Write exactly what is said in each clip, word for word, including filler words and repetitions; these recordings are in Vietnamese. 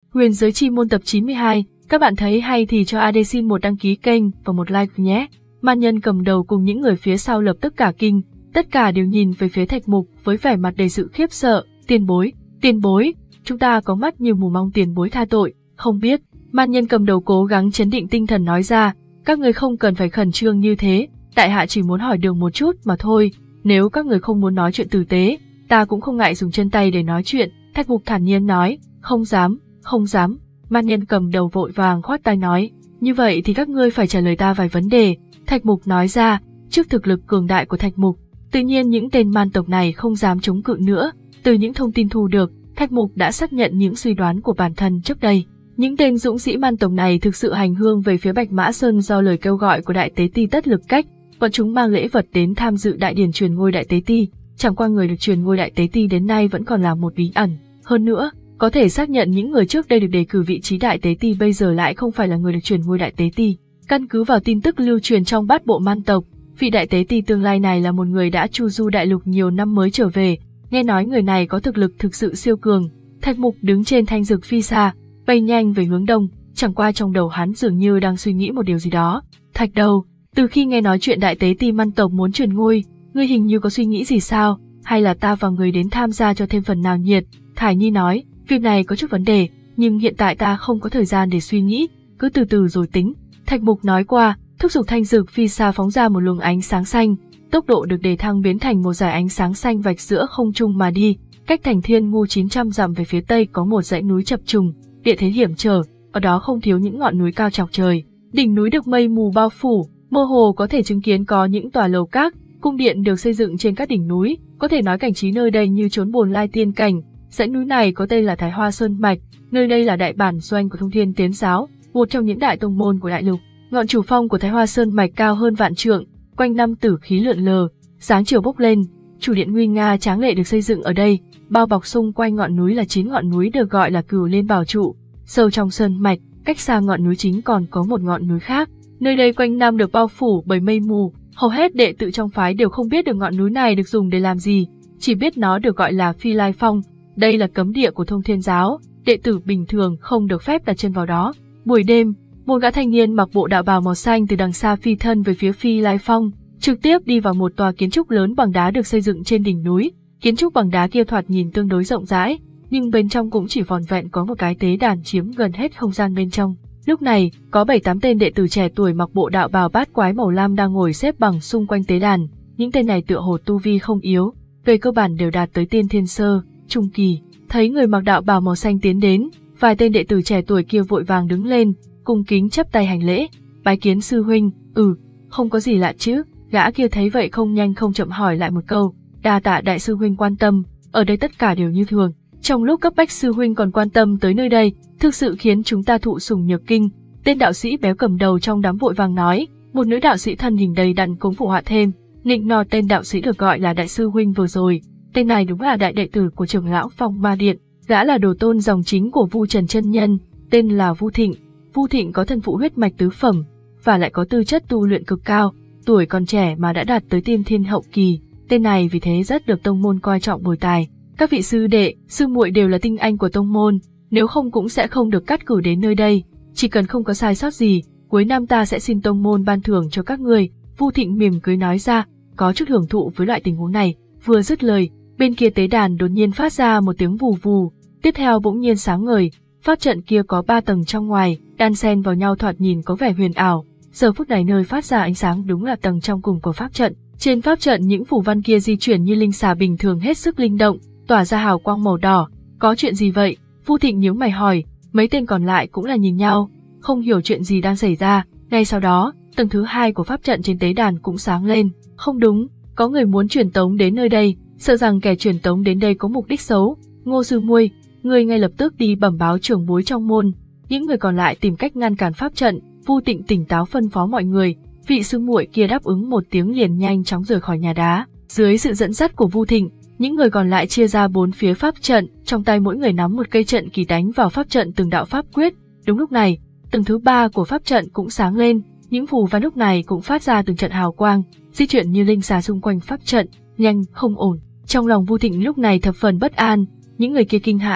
Huyền giới chi môn tập chín mươi hai, các bạn thấy hay thì cho a đê xin một đăng ký kênh và một like nhé. Man nhân cầm đầu cùng những người phía sau lập tức cả kinh, tất cả đều nhìn về phía Thạch Mục với vẻ mặt đầy sự khiếp sợ. Tiền bối, tiền bối, chúng ta có mắt như mù, mong tiền bối tha tội, không biết. Man nhân cầm đầu cố gắng trấn định tinh thần nói ra, các người không cần phải khẩn trương như thế, tại hạ chỉ muốn hỏi đường một chút mà thôi, nếu các người không muốn nói chuyện tử tế, ta cũng không ngại dùng chân tay để nói chuyện. Thạch Mục thản nhiên nói, không dám, không dám. Man nhân cầm đầu vội vàng khoát tay nói, như vậy thì các ngươi phải trả lời ta vài vấn đề. Thạch Mục nói ra, trước thực lực cường đại của Thạch Mục, tự nhiên những tên man tộc này không dám chống cự nữa. Từ những thông tin thu được, Thạch Mục đã xác nhận những suy đoán của bản thân trước đây. Những tên dũng sĩ man tộc này thực sự hành hương về phía Bạch Mã Sơn do lời kêu gọi của Đại Tế Ti Tất Lực Cách, bọn chúng mang lễ vật đến tham dự đại điển truyền ngôi Đại Tế Ti. Chẳng qua người được truyền ngôi Đại Tế Ti đến nay vẫn còn là một bí ẩn. Hơn nữa, có thể xác nhận những người trước đây được đề cử vị trí Đại Tế Ti bây giờ lại không phải là người được truyền ngôi Đại Tế Ti. Căn cứ vào tin tức lưu truyền trong bát bộ man tộc, vị Đại Tế Ti tương lai này là một người đã chu du đại lục nhiều năm mới trở về. Nghe nói người này có thực lực thực sự siêu cường. Thạch Mục đứng trên thanh dược phi xa, bay nhanh về hướng đông, chẳng qua trong đầu hắn dường như đang suy nghĩ một điều gì đó. Thạch Đầu, từ khi nghe nói chuyện Đại Tế Ti man tộc muốn truyền ngôi, ngươi hình như có suy nghĩ gì sao, hay là ta và người đến tham gia cho thêm phần nào nhiệt? Thải Nhi nói, việc này có chút vấn đề, nhưng hiện tại ta không có thời gian để suy nghĩ, cứ từ từ rồi tính. Thạch Mục nói qua, thúc giục thanh dược phi xa phóng ra một luồng ánh sáng xanh, tốc độ được đề thăng biến thành một dải ánh sáng xanh vạch giữa không trung mà đi. Cách thành Thiên Ngu chín trăm dặm về phía tây có một dãy núi chập trùng, địa thế hiểm trở, ở đó không thiếu những ngọn núi cao chọc trời. Đỉnh núi được mây mù bao phủ, mơ hồ có thể chứng kiến có những tòa lầu các, cung điện được xây dựng trên các đỉnh núi, có thể nói cảnh trí nơi đây như chốn Bồn Lai tiên cảnh. Dãy núi này có tên là Thái Hoa Sơn Mạch, nơi đây là đại bản doanh của Thông Thiên Tiến Giáo, một trong những đại tông môn của đại lục. Ngọn chủ phong của Thái Hoa Sơn Mạch cao hơn vạn trượng, quanh năm tử khí lượn lờ, sáng chiều bốc lên. Chủ điện nguy nga tráng lệ được xây dựng ở đây, bao bọc xung quanh ngọn núi là chín ngọn núi được gọi là Cửu Liên Bảo Trụ. Sâu trong sơn mạch, cách xa ngọn núi chính còn có một ngọn núi khác. Nơi đây quanh năm được bao phủ bởi mây mù, hầu hết đệ tử trong phái đều không biết được ngọn núi này được dùng để làm gì, chỉ biết nó được gọi là Phi Lai Phong. Đây là cấm địa của Thông Thiên Giáo, đệ tử bình thường không được phép đặt chân vào đó. Buổi đêm, một gã thanh niên mặc bộ đạo bào màu xanh từ đằng xa phi thân về phía Phi Lai Phong, trực tiếp đi vào một tòa kiến trúc lớn bằng đá được xây dựng trên đỉnh núi. Kiến trúc bằng đá kia thoạt nhìn tương đối rộng rãi, nhưng bên trong cũng chỉ vỏn vẹn có một cái tế đàn chiếm gần hết không gian bên trong. Lúc này, có bảy tám tên đệ tử trẻ tuổi mặc bộ đạo bào bát quái màu lam đang ngồi xếp bằng xung quanh tế đàn. Những tên này tựa hồ tu vi không yếu, về cơ bản đều đạt tới tiên thiên sơ, trung kỳ. Thấy người mặc đạo bào màu xanh tiến đến, vài tên đệ tử trẻ tuổi kia vội vàng đứng lên, cung kính chắp tay hành lễ, bái kiến sư huynh. Ừ, không có gì lạ chứ. Gã kia thấy vậy không nhanh không chậm hỏi lại một câu, đa tạ đại sư huynh quan tâm, ở đây tất cả đều như thường. Trong lúc cấp bách sư huynh còn quan tâm tới nơi đây, thực sự khiến chúng ta thụ sủng nhược kinh. Tên đạo sĩ béo cầm đầu trong đám vội vàng nói, một nữ đạo sĩ thân hình đầy đặn cũng phụ họa thêm, nịnh nọt tên đạo sĩ được gọi là đại sư huynh vừa rồi. Tên này đúng là đại đệ tử của trưởng lão Phong Ma Điện, gã là đồ tôn dòng chính của Vu Trần chân nhân, tên là Vu Thịnh. Vu Thịnh có thân phụ huyết mạch tứ phẩm, và lại có tư chất tu luyện cực cao, tuổi còn trẻ mà đã đạt tới tiên thiên hậu kỳ. Tên này vì thế rất được tông môn coi trọng bồi tài. Các vị sư đệ, sư muội đều là tinh anh của tông môn, nếu không cũng sẽ không được cắt cử đến nơi đây. Chỉ cần không có sai sót gì, cuối năm ta sẽ xin tông môn ban thưởng cho các người. Vu Thịnh mỉm cười nói ra, có chút hưởng thụ với loại tình huống này. Vừa dứt lời, bên kia tế đàn đột nhiên phát ra một tiếng vù vù, tiếp theo bỗng nhiên sáng ngời. Pháp trận kia có ba tầng trong ngoài, đan xen vào nhau thoạt nhìn có vẻ huyền ảo. Giờ phút này nơi phát ra ánh sáng đúng là tầng trong cùng của pháp trận. Trên pháp trận những phù văn kia di chuyển như linh xà bình thường hết sức linh động, tỏa ra hào quang màu đỏ. Có chuyện gì vậy? Vu Thịnh nhíu mày hỏi, mấy tên còn lại cũng là nhìn nhau, không hiểu chuyện gì đang xảy ra. Ngay sau đó, tầng thứ hai của pháp trận trên tế đàn cũng sáng lên. Không đúng, có người muốn truyền tống đến nơi đây, sợ rằng kẻ truyền tống đến đây có mục đích xấu. Ngô sư muội, người ngay lập tức đi bẩm báo trưởng bối trong môn. Những người còn lại tìm cách ngăn cản pháp trận. Vu Thịnh tỉnh táo phân phó mọi người. Vị sư muội kia đáp ứng một tiếng liền nhanh chóng rời khỏi nhà đá. Dưới sự dẫn dắt của Vu Thịnh, những người còn lại chia ra bốn phía pháp trận, trong tay mỗi người nắm một cây trận kỳ đánh vào pháp trận từng đạo pháp quyết. Đúng lúc này, tầng thứ ba của pháp trận cũng sáng lên, những phù văn lúc này cũng phát ra từng trận hào quang, di chuyển như linh xà xung quanh pháp trận, nhanh, không ổn. Trong lòng Vu Thịnh lúc này thập phần bất an, những người kia kinh hãi,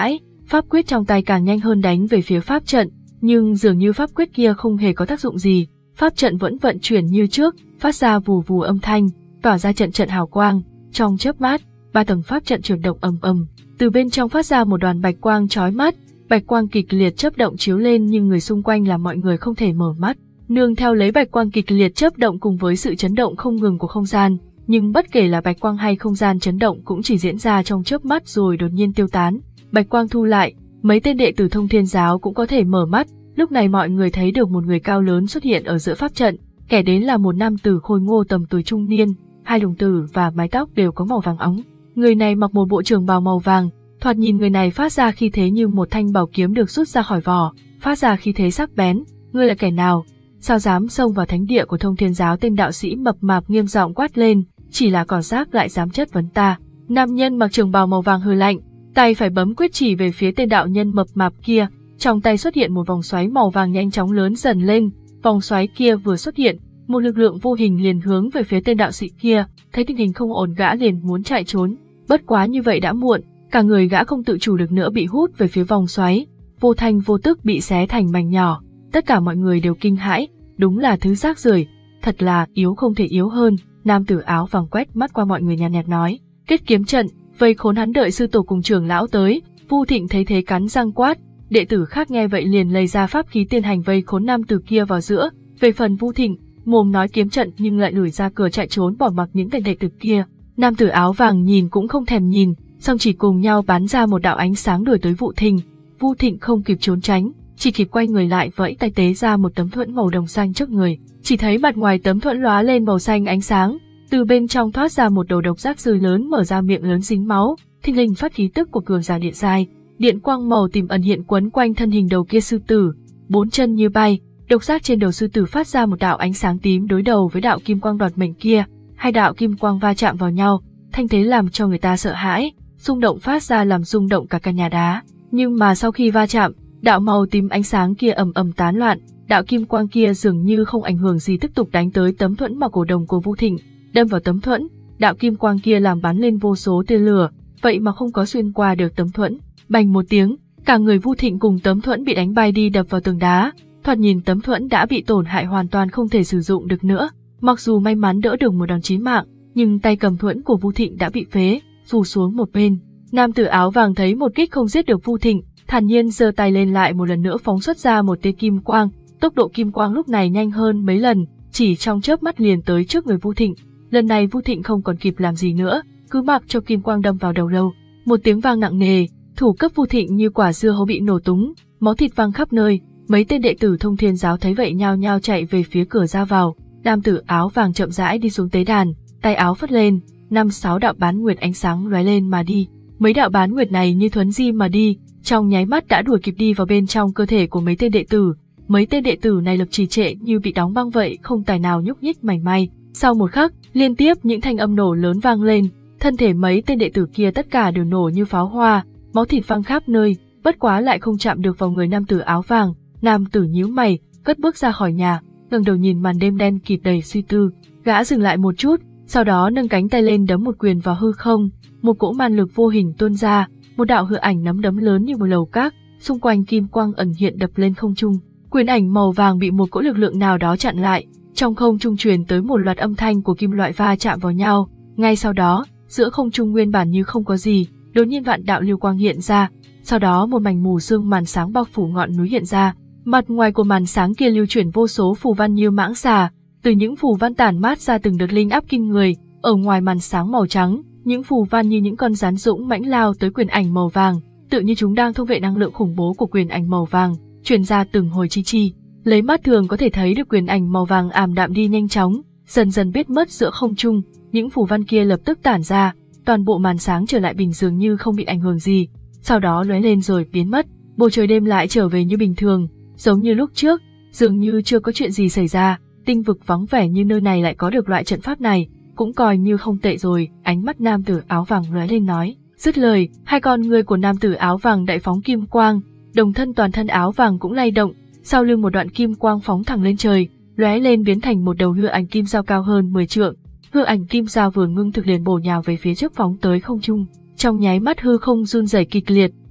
pháp quyết trong tay càng nhanh hơn đánh về phía pháp trận, nhưng dường như pháp quyết kia không hề có tác dụng gì, pháp trận vẫn vận chuyển như trước, phát ra vù vù âm thanh, tỏa ra trận trận hào quang. Trong chớp mắt, ba tầng pháp trận chuyển động ầm ầm, từ bên trong phát ra một đoàn bạch quang chói mắt, bạch quang kịch liệt chớp động chiếu lên nhưng người xung quanh làm mọi người không thể mở mắt. Nương theo lấy bạch quang kịch liệt chớp động cùng với sự chấn động không ngừng của không gian, nhưng bất kể là bạch quang hay không gian chấn động cũng chỉ diễn ra trong chớp mắt rồi đột nhiên tiêu tán. Bạch quang thu lại, mấy tên đệ tử Thông Thiên giáo cũng có thể mở mắt. Lúc này mọi người thấy được một người cao lớn xuất hiện ở giữa pháp trận, kẻ đến là một nam tử khôi ngô tầm tuổi trung niên, hai đồng tử và mái tóc đều có màu vàng óng. Người này mặc một bộ trường bào màu vàng, thoạt nhìn người này phát ra khí thế như một thanh bảo kiếm được rút ra khỏi vỏ, phát ra khí thế sắc bén. Ngươi là kẻ nào? Sao dám xông vào thánh địa của Thông Thiên giáo? Tên đạo sĩ mập mạp nghiêm giọng quát lên, chỉ là cỏ rác lại dám chất vấn ta. Nam nhân mặc trường bào màu vàng hừ lạnh, tay phải bấm quyết chỉ về phía tên đạo nhân mập mạp kia, trong tay xuất hiện một vòng xoáy màu vàng nhanh chóng lớn dần lên, vòng xoáy kia vừa xuất hiện, một lực lượng vô hình liền hướng về phía tên đạo sĩ kia, thấy tình hình không ổn gã liền muốn chạy trốn, bất quá như vậy đã muộn, cả người gã không tự chủ được nữa bị hút về phía vòng xoáy, vô thanh vô tức bị xé thành mảnh nhỏ. Tất cả mọi người đều kinh hãi, đúng là thứ rác rưởi, thật là yếu không thể yếu hơn. Nam tử áo vàng quét mắt qua mọi người nhàn nhạt nói, kết kiếm trận, vây khốn hắn. Đợi sư tổ cùng trưởng lão tới, Vu Thịnh thấy thế cắn răng quát, đệ tử khác nghe vậy liền lấy ra pháp khí tiên hành vây khốn nam tử kia vào giữa. Về phần Vu Thịnh, mồm nói kiếm trận nhưng lại lủi ra cửa chạy trốn bỏ mặc những tên đệ tử kia. Nam tử áo vàng nhìn cũng không thèm nhìn, song chỉ cùng nhau bắn ra một đạo ánh sáng đuổi tới Vu Thịnh. Vu Thịnh không kịp trốn tránh, chỉ kịp quay người lại vẫy tay tế ra một tấm thuẫn màu đồng xanh trước người, chỉ thấy mặt ngoài tấm thuẫn lóa lên màu xanh ánh sáng, từ bên trong thoát ra một đầu độc giác sư lớn mở ra miệng lớn dính máu, thình lình phát khí tức của cường giả điện giai, điện quang màu tím ẩn hiện quấn quanh thân hình đầu kia sư tử, bốn chân như bay, độc giác trên đầu sư tử phát ra một đạo ánh sáng tím đối đầu với đạo kim quang đoạt mệnh kia, hai đạo kim quang va chạm vào nhau, thanh thế làm cho người ta sợ hãi, rung động phát ra làm rung động cả căn nhà đá, nhưng mà sau khi va chạm, đạo màu tím ánh sáng kia ầm ầm tán loạn, đạo kim quang kia dường như không ảnh hưởng gì tiếp tục đánh tới tấm thuẫn màu cổ đồng của Vu Thịnh, đâm vào tấm thuẫn, đạo kim quang kia làm bắn lên vô số tia lửa, vậy mà không có xuyên qua được tấm thuẫn. Bành một tiếng, cả người Vu Thịnh cùng tấm thuẫn bị đánh bay đi đập vào tường đá, thoạt nhìn tấm thuẫn đã bị tổn hại hoàn toàn không thể sử dụng được nữa. Mặc dù may mắn đỡ được một đòn chí mạng, nhưng tay cầm thuẫn của Vu Thịnh đã bị phế, rủ xuống một bên. Nam tử áo vàng thấy một kích không giết được Vu Thịnh, thản nhiên giơ tay lên lại một lần nữa phóng xuất ra một tia kim quang, tốc độ kim quang lúc này nhanh hơn mấy lần, chỉ trong chớp mắt liền tới trước người Vu Thịnh. Lần này Vu Thịnh không còn kịp làm gì nữa, cứ mặc cho kim quang đâm vào đầu lâu. Một tiếng vang nặng nề, thủ cấp Vu Thịnh như quả dưa hấu bị nổ túng, máu thịt văng khắp nơi. Mấy tên đệ tử Thông Thiên giáo thấy vậy nhao nhao chạy về phía cửa ra vào. Nam tử áo vàng chậm rãi đi xuống tế đàn, tay áo phất lên, năm sáu đạo bán nguyệt ánh sáng lóe lên mà đi. Mấy đạo bán nguyệt này như thuấn di mà đi, trong nháy mắt đã đuổi kịp đi vào bên trong cơ thể của mấy tên đệ tử. Mấy tên đệ tử này lập trì trệ như bị đóng băng vậy, không tài nào nhúc nhích mảy may. Sau một khắc, liên tiếp những thanh âm nổ lớn vang lên, thân thể mấy tên đệ tử kia tất cả đều nổ như pháo hoa, máu thịt văng khắp nơi, bất quá lại không chạm được vào người nam tử áo vàng. Nam tử nhíu mày, cất bước ra khỏi nhà, ngẩng đầu nhìn màn đêm đen kịt đầy suy tư. Gã dừng lại một chút, sau đó nâng cánh tay lên đấm một quyền vào hư không, một cỗ man lực vô hình tuôn ra, một đạo hư ảnh nắm đấm lớn như một lầu cát, xung quanh kim quang ẩn hiện đập lên không trung. Quyền ảnh màu vàng bị một cỗ lực lượng nào đó chặn lại, trong không trung truyền tới một loạt âm thanh của kim loại va chạm vào nhau. Ngay sau đó, giữa không trung nguyên bản như không có gì, đột nhiên vạn đạo lưu quang hiện ra, sau đó một mảnh mù sương màn sáng bao phủ ngọn núi hiện ra. Mặt ngoài của màn sáng kia lưu chuyển vô số phù văn như mãng xà, từ những phù văn tản mát ra từng đợt linh áp kinh người. Ở ngoài màn sáng màu trắng, những phù văn như những con rắn dũng mãnh lao tới quyền ảnh màu vàng, tự như chúng đang thôn vệ năng lượng khủng bố của quyền ảnh màu vàng, truyền ra từng hồi chi chi. Lấy mắt thường có thể thấy được quyền ảnh màu vàng ảm đạm đi nhanh chóng, dần dần biết mất giữa không trung. Những phù văn kia lập tức tản ra, toàn bộ màn sáng trở lại bình dường như không bị ảnh hưởng gì, sau đó lóe lên rồi biến mất. Bầu trời đêm lại trở về như bình thường, giống như lúc trước, dường như chưa có chuyện gì xảy ra. Tinh vực vắng vẻ như nơi này lại có được loại trận pháp này, cũng coi như không tệ rồi. Ánh mắt nam tử áo vàng lóe lên nói. Dứt lời, hai con người của nam tử áo vàng đại phóng kim quang, đồng thân toàn thân áo vàng cũng lay động, sau lưng một đoạn kim quang phóng thẳng lên trời, lóe lên biến thành một đầu hư ảnh kim dao cao hơn mười trượng. Hư ảnh kim dao vừa ngưng thực liền bổ nhào về phía trước phóng tới không trung. Trong nháy mắt hư không run rẩy kịch liệt,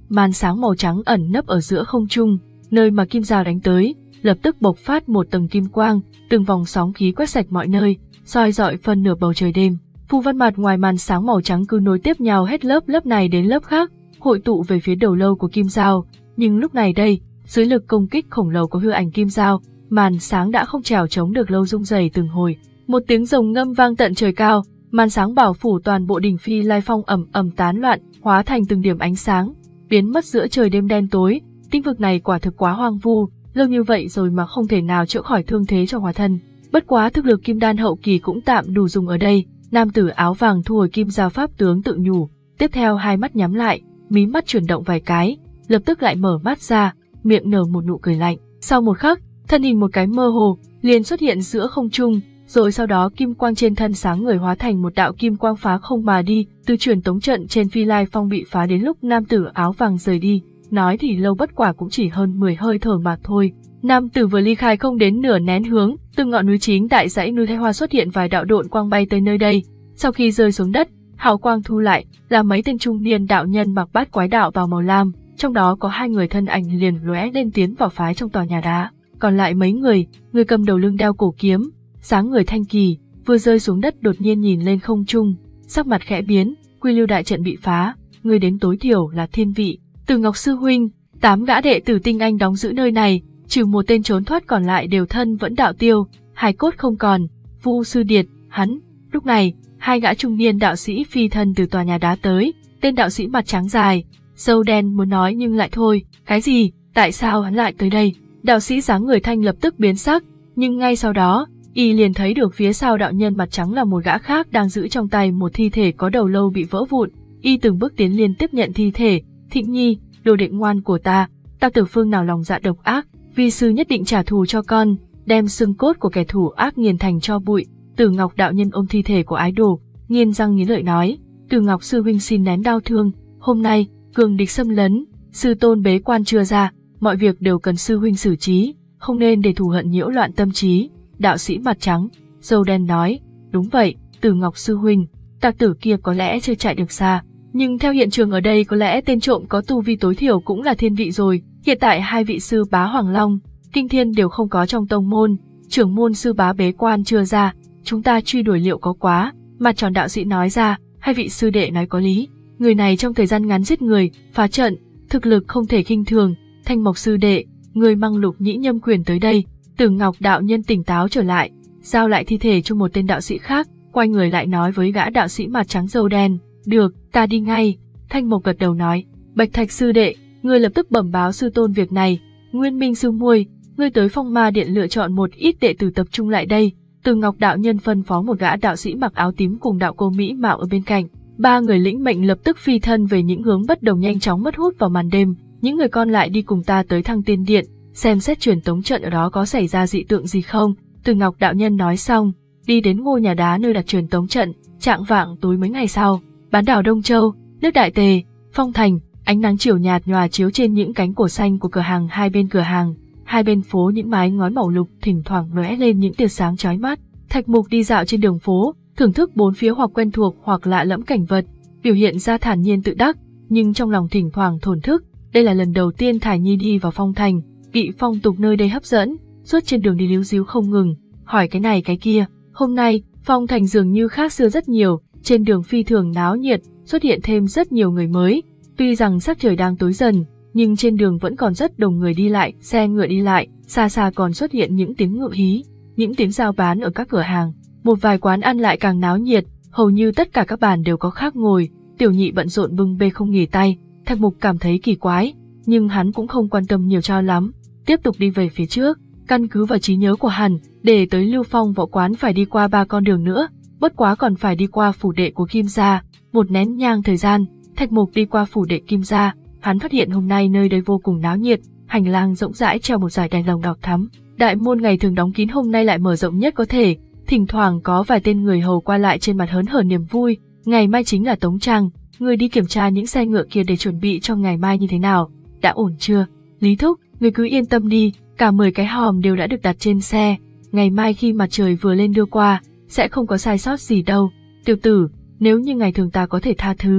màn sáng màu trắng ẩn nấp ở giữa không trung, nơi mà kim dao đánh tới, lập tức bộc phát một tầng kim quang, từng vòng sóng khí quét sạch mọi nơi, soi rọi phân nửa bầu trời đêm. Phù văn mặt ngoài màn sáng màu trắng cứ nối tiếp nhau hết lớp lớp này đến lớp khác, hội tụ về phía đầu lâu của kim dao. Nhưng lúc này đây, dưới lực công kích khổng lồ của hư ảnh kim dao, màn sáng đã không trèo chống được lâu, rung rẩy từng hồi. Một tiếng rồng ngâm vang tận trời cao, màn sáng bảo phủ toàn bộ đỉnh Phi Lai Phong ầm ầm tán loạn, hóa thành từng điểm ánh sáng, biến mất giữa trời đêm đen tối. Tinh vực này quả thực quá hoang vu, lâu như vậy rồi mà không thể nào chữa khỏi thương thế cho hóa thân. Bất quá thực lực kim đan hậu kỳ cũng tạm đủ dùng ở đây. Nam tử áo vàng thu hồi kim dao pháp tướng tự nhủ, tiếp theo hai mắt nhắm lại, mí mắt chuyển động vài cái, lập tức lại mở mắt ra, miệng nở một nụ cười lạnh. Sau một khắc, thân hình một cái mơ hồ liền xuất hiện giữa không trung, rồi sau đó kim quang trên thân sáng người hóa thành một đạo kim quang phá không mà đi. Từ truyền tống trận trên Phi Lai Phong bị phá đến lúc nam tử áo vàng rời đi, nói thì lâu bất quả cũng chỉ hơn mười hơi thở mà thôi. Nam tử vừa ly khai không đến nửa nén hướng, từ ngọn núi chính tại dãy núi Thái Hoa xuất hiện vài đạo độn quang bay tới nơi đây. Sau khi rơi xuống đất, hào quang thu lại, là mấy tên trung niên đạo nhân mặc bát quái đạo bào màu lam, trong đó có hai người thân ảnh liền lóe lên tiến vào phái trong tòa nhà đá. Còn lại mấy người, người cầm đầu lưng đeo cổ kiếm, dáng người thanh kỳ, vừa rơi xuống đất đột nhiên nhìn lên không trung, sắc mặt khẽ biến, quy lưu đại trận bị phá, người đến tối thiểu là thiên vị. Từ Ngọc sư huynh, tám gã đệ tử tinh anh đóng giữ nơi này, trừ một tên trốn thoát còn lại đều thân vẫn đạo tiêu, hài cốt không còn. Vu sư điệt, hắn. Lúc này, hai gã trung niên đạo sĩ phi thân từ tòa nhà đá tới, tên đạo sĩ mặt trắng dài, râu đen muốn nói nhưng lại thôi. Cái gì? Tại sao hắn lại tới đây? Đạo sĩ dáng người thanh lập tức biến sắc, nhưng ngay sau đó, y liền thấy được phía sau đạo nhân mặt trắng là một gã khác đang giữ trong tay một thi thể có đầu lâu bị vỡ vụn. Y từng bước tiến lên tiếp nhận thi thể. Thịnh Nhi, đồ đệ ngoan của ta, ta Tử Phương nào lòng dạ độc ác, vi sư nhất định trả thù cho con, đem xương cốt của kẻ thù ác nghiền thành tro bụi. Tử Ngọc đạo nhân ôm thi thể của ái đồ, nghiến răng nghiến lợi nói, Tử Ngọc sư huynh xin nén đau thương, hôm nay, cường địch xâm lấn, sư tôn bế quan chưa ra, mọi việc đều cần sư huynh xử trí, không nên để thù hận nhiễu loạn tâm trí. Đạo sĩ mặt trắng, râu đen nói, đúng vậy, Tử Ngọc sư huynh, tặc tử kia có lẽ chưa chạy được xa, nhưng theo hiện trường ở đây có lẽ tên trộm có tu vi tối thiểu cũng là thiên vị rồi. Hiện tại hai vị sư bá Hoàng Long, Kinh Thiên đều không có trong tông môn, trưởng môn sư bá bế quan chưa ra, chúng ta truy đuổi liệu có quá. Mặt tròn đạo sĩ nói ra, hai vị sư đệ nói có lý, người này trong thời gian ngắn giết người, phá trận, thực lực không thể khinh thường. Thanh Mộc sư đệ, người mang Lục Nhĩ Nhâm quyền tới đây. Tử Ngọc đạo nhân tỉnh táo trở lại, giao lại thi thể cho một tên đạo sĩ khác, quay người lại nói với gã đạo sĩ mặt trắng râu đen, được, ta đi ngay. Thanh Mộc gật đầu nói, Bạch Thạch sư đệ, ngươi lập tức bẩm báo sư tôn việc này. Nguyên Minh sư muội, ngươi tới Phong Ma Điện lựa chọn một ít đệ tử tập trung lại đây. Tử Ngọc đạo nhân phân phó một gã đạo sĩ mặc áo tím cùng đạo cô mỹ mạo ở bên cạnh. Ba người lĩnh mệnh lập tức phi thân về những hướng bất đồng, nhanh chóng mất hút vào màn đêm. Những người còn lại đi cùng ta tới Thăng Tiên Điện, xem xét truyền tống trận ở đó có xảy ra dị tượng gì không. Tử Ngọc đạo nhân nói xong, đi đến ngôi nhà đá nơi đặt truyền tống trận. Trạng vạng tối mấy ngày sau, bán đảo Đông Châu, nước Đại Tề, Phong Thành, ánh nắng chiều nhạt nhòa chiếu trên những cánh cổ xanh của cửa hàng. Hai bên cửa hàng, hai bên phố những mái ngói màu lục thỉnh thoảng lóe lên những tia sáng chói mắt. Thạch Mục đi dạo trên đường phố, thưởng thức bốn phía hoặc quen thuộc hoặc lạ lẫm cảnh vật, biểu hiện ra thản nhiên tự đắc, nhưng trong lòng thỉnh thoảng thổn thức. Đây là lần đầu tiên Thải Nhi đi vào Phong Thành, bị phong tục nơi đây hấp dẫn, suốt trên đường đi líu díu không ngừng, hỏi cái này cái kia. Hôm nay, Phong Thành dường như khác xưa rất nhiều, trên đường phi thường náo nhiệt, xuất hiện thêm rất nhiều người mới. Tuy rằng sắc trời đang tối dần, nhưng trên đường vẫn còn rất đông người đi lại, xe ngựa đi lại, xa xa còn xuất hiện những tiếng ngựa hí, những tiếng giao bán ở các cửa hàng. Một vài quán ăn lại càng náo nhiệt, hầu như tất cả các bàn đều có khác ngồi. Tiểu Nhị bận rộn bưng bê không nghỉ tay. Thạch Mục cảm thấy kỳ quái, nhưng hắn cũng không quan tâm nhiều cho lắm, tiếp tục đi về phía trước. Căn cứ vào trí nhớ của hắn, để tới Lưu Phong võ quán phải đi qua ba con đường nữa, bất quá còn phải đi qua phủ đệ của Kim gia. Một nén nhang thời gian, Thạch Mục đi qua phủ đệ Kim gia, hắn phát hiện hôm nay nơi đây vô cùng náo nhiệt, hành lang rộng rãi treo một dải đèn lồng đỏ thắm. Đại môn ngày thường đóng kín hôm nay lại mở rộng nhất có thể, thỉnh thoảng có vài tên người hầu qua lại, trên mặt hớn hở niềm vui. Ngày mai chính là Tống Trăng, người đi kiểm tra những xe ngựa kia để chuẩn bị cho ngày mai như thế nào, đã ổn chưa? Lý thúc, người cứ yên tâm đi, cả mười cái hòm đều đã được đặt trên xe, ngày mai khi mặt trời vừa lên đưa qua, sẽ không có sai sót gì đâu. Tiểu tử, nếu như ngày thường ta có thể tha thứ,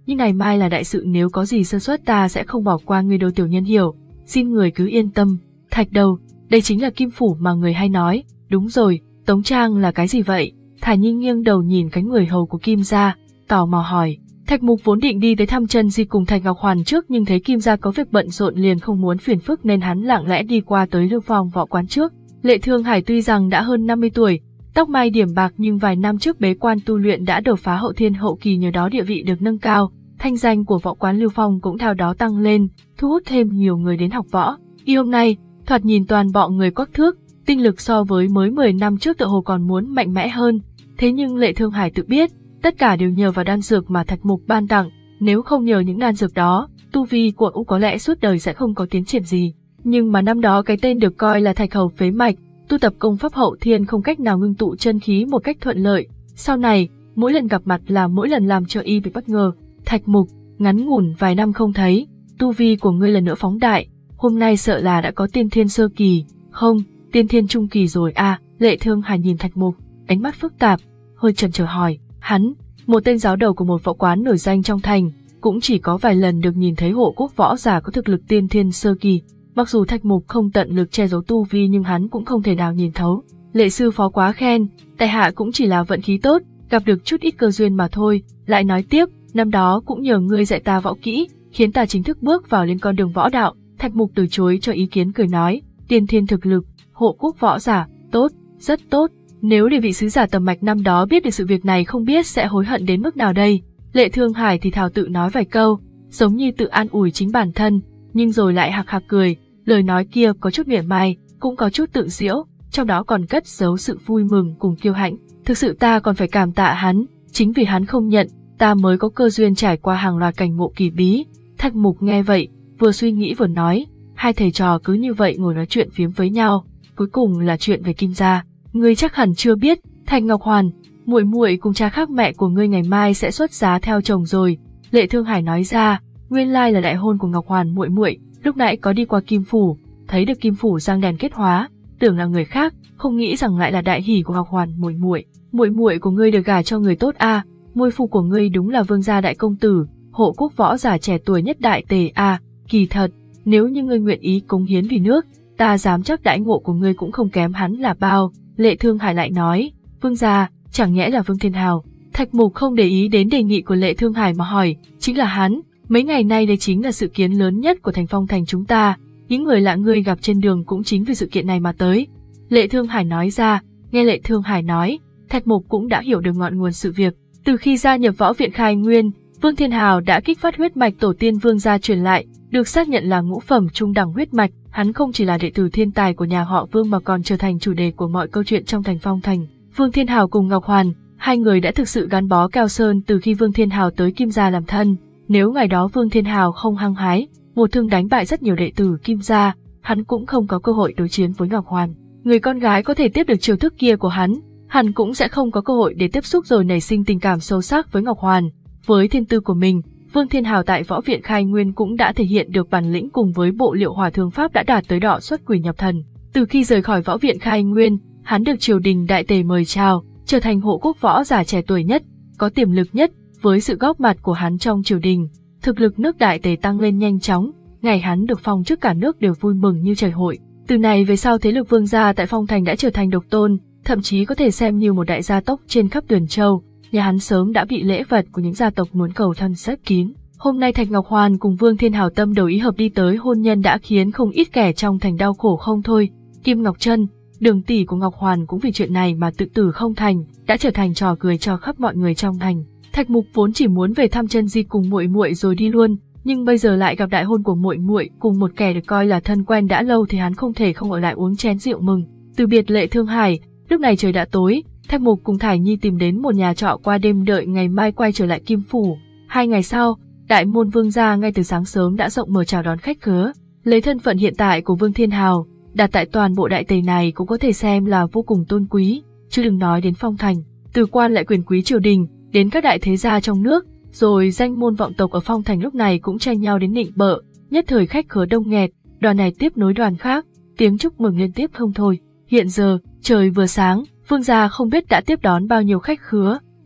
nhưng ngày mai là đại sự, nếu có gì sơ suất ta sẽ không bỏ qua ngươi đâu tiểu nhân hiểu, xin người cứ yên tâm. Thạch Đầu, đây chính là Kim Phủ mà người hay nói. Đúng rồi, Tống Trang là cái gì vậy? Thải Nhi nghiêng đầu nhìn cái người hầu của Kim gia, tò mò hỏi. Thạch Mục vốn định đi tới thăm chân di cùng Thạch Ngọc Hoàn trước, nhưng thấy Kim gia có việc bận rộn liền không muốn phiền phức nên hắn lặng lẽ đi qua tới Lưu Phong Võ Quán trước. Lệ Thương Hải tuy rằng đã hơn năm mươi tuổi, tóc mai điểm bạc, nhưng vài năm trước bế quan tu luyện đã đột phá hậu thiên hậu kỳ, nhờ đó địa vị được nâng cao, thanh danh của võ quán Lưu Phong cũng theo đó tăng lên, thu hút thêm nhiều người đến học võ. Y hôm nay, thoạt nhìn toàn bộ người quắc thước, tinh lực so với mới mười năm trước tựa hồ còn muốn mạnh mẽ hơn. Thế nhưng Lệ Thương Hải tự biết, tất cả đều nhờ vào đan dược mà Thạch Mục ban tặng, nếu không nhờ những đan dược đó, tu vi của ông có lẽ suốt đời sẽ không có tiến triển gì. Nhưng mà năm đó cái tên được coi là Thạch Hầu phế mạch, tu tập công pháp hậu thiên không cách nào ngưng tụ chân khí một cách thuận lợi. Sau này, mỗi lần gặp mặt là mỗi lần làm cho y bị bất ngờ. Thạch Mục, ngắn ngủn vài năm không thấy, tu vi của ngươi lần nữa phóng đại, hôm nay sợ là đã có tiên thiên sơ kỳ, không, tiên thiên trung kỳ rồi à? Lệ Thương Hải nhìn Thạch Mục, ánh mắt phức tạp, hơi chần chờ hỏi. Hắn, một tên giáo đầu của một võ quán nổi danh trong thành, cũng chỉ có vài lần được nhìn thấy hộ quốc võ giả có thực lực tiên thiên sơ kỳ. Mặc dù Thạch Mục không tận lực che giấu tu vi nhưng hắn cũng không thể nào nhìn thấu. Lệ sư phó quá khen, tại hạ cũng chỉ là vận khí tốt, gặp được chút ít cơ duyên mà thôi. Lại nói tiếp, năm đó cũng nhờ ngươi dạy ta võ kỹ, khiến ta chính thức bước vào lên con đường võ đạo. Thạch Mục từ chối cho ý kiến, cười nói, tiên thiên thực lực, hộ quốc võ giả, tốt, rất tốt. Nếu để vị sứ giả tầm mạch năm đó biết được sự việc này không biết sẽ hối hận đến mức nào đây. Lệ Thương Hải thì thào tự nói vài câu, giống như tự an ủi chính bản thân, nhưng rồi lại hạc hạc cười, lời nói kia có chút mỉa mai, cũng có chút tự giễu, trong đó còn cất giấu sự vui mừng cùng kiêu hãnh. Thực sự ta còn phải cảm tạ hắn, chính vì hắn không nhận, ta mới có cơ duyên trải qua hàng loạt cảnh ngộ kỳ bí. Thạch Mục nghe vậy, vừa suy nghĩ vừa nói, hai thầy trò cứ như vậy ngồi nói chuyện phiếm với nhau, cuối cùng là chuyện về Kim gia. Ngươi chắc hẳn chưa biết, Thạch Ngọc Hoàn, muội muội cùng cha khác mẹ của ngươi ngày mai sẽ xuất giá theo chồng rồi. Lệ Thương Hải nói ra, nguyên lai là đại hôn của Ngọc Hoàn muội muội. Lúc nãy có đi qua Kim phủ, thấy được Kim phủ giang đèn kết hóa, tưởng là người khác, không nghĩ rằng lại là đại hỷ của Ngọc Hoàn muội muội. Muội muội của ngươi được gả cho người tốt a, à, muội phu của ngươi đúng là vương gia đại công tử, hộ quốc võ giả trẻ tuổi nhất đại tề a, à, kỳ thật, nếu như ngươi nguyện ý cống hiến vì nước, ta dám chắc đãi ngộ của ngươi cũng không kém hắn là bao. Lệ Thương Hải lại nói, vương gia, chẳng nhẽ là Vương Thiên Hào? Thạch Mục không để ý đến đề nghị của Lệ Thương Hải mà hỏi, chính là hắn, mấy ngày nay đây chính là sự kiện lớn nhất của thành Phong thành chúng ta, những người lạ ngươi gặp trên đường cũng chính vì sự kiện này mà tới. Lệ Thương Hải nói ra, nghe Lệ Thương Hải nói, Thạch Mục cũng đã hiểu được ngọn nguồn sự việc. Từ khi gia nhập võ viện Khai Nguyên, Vương Thiên Hào đã kích phát huyết mạch tổ tiên Vương gia truyền lại, được xác nhận là ngũ phẩm trung đẳng huyết mạch. Hắn không chỉ là đệ tử thiên tài của nhà họ Vương mà còn trở thành chủ đề của mọi câu chuyện trong thành Phong thành. Vương Thiên Hào cùng Ngọc Hoàn, hai người đã thực sự gắn bó keo sơn từ khi Vương Thiên Hào tới Kim gia làm thân. Nếu ngày đó Vương Thiên Hào không hăng hái, một thương đánh bại rất nhiều đệ tử Kim gia, hắn cũng không có cơ hội đối chiến với Ngọc Hoàn. Người con gái có thể tiếp được chiêu thức kia của hắn, hắn cũng sẽ không có cơ hội để tiếp xúc rồi nảy sinh tình cảm sâu sắc với Ngọc Hoàn. Với thiên tư của mình, Vương Thiên Hào tại võ viện Khai Nguyên cũng đã thể hiện được bản lĩnh, cùng với bộ liệu hỏa thương pháp đã đạt tới đọ xuất quỷ nhập thần. Từ khi rời khỏi võ viện Khai Nguyên, hắn được triều đình đại tề mời chào, trở thành hộ quốc võ giả trẻ tuổi nhất, có tiềm lực nhất. Với sự góp mặt của hắn trong triều đình, thực lực nước đại tề tăng lên nhanh chóng, ngày hắn được phong chức cả nước đều vui mừng như trời hội. Từ này về sau thế lực Vương gia tại Phong thành đã trở thành độc tôn, thậm chí có thể xem như một đại gia tộc trên khắp Tuyền Châu. Nhà hắn sớm đã bị lễ vật của những gia tộc muốn cầu thân xếp kín. Hôm nay Thạch Ngọc Hoàn cùng Vương Thiên Hào tâm đầu ý hợp đi tới hôn nhân đã khiến không ít kẻ trong thành đau khổ không thôi. Kim Ngọc Trân, đường tỷ của Ngọc Hoàn cũng vì chuyện này mà tự tử không thành, đã trở thành trò cười cho khắp mọi người trong thành. Thạch Mục vốn chỉ muốn về thăm Chân Di cùng muội muội rồi đi luôn, nhưng bây giờ lại gặp đại hôn của muội muội cùng một kẻ được coi là thân quen đã lâu thì hắn không thể không ở lại uống chén rượu mừng. Từ biệt Lệ Thương Hải, lúc này trời đã tối, Thạch Mục cùng Thải Nhi tìm đến một nhà trọ qua đêm đợi ngày mai quay trở lại Kim phủ. Hai ngày sau, đại môn Vương gia ngay từ sáng sớm đã rộng mở chào đón khách khứa. Lấy thân phận hiện tại của Vương Thiên Hào, đặt tại toàn bộ đại tề này cũng có thể xem là vô cùng tôn quý, chứ đừng nói đến Phong thành. Từ quan lại quyền quý triều đình đến các đại thế gia trong nước, rồi danh môn vọng tộc ở Phong thành lúc này cũng tranh nhau đến nịnh bợ, nhất thời khách khứa đông nghẹt, đoàn này tiếp nối đoàn khác, tiếng chúc mừng liên tiếp không thôi. Hiện giờ, trời vừa sáng, Vương gia không biết đã tiếp đón bao nhiêu khách khứa,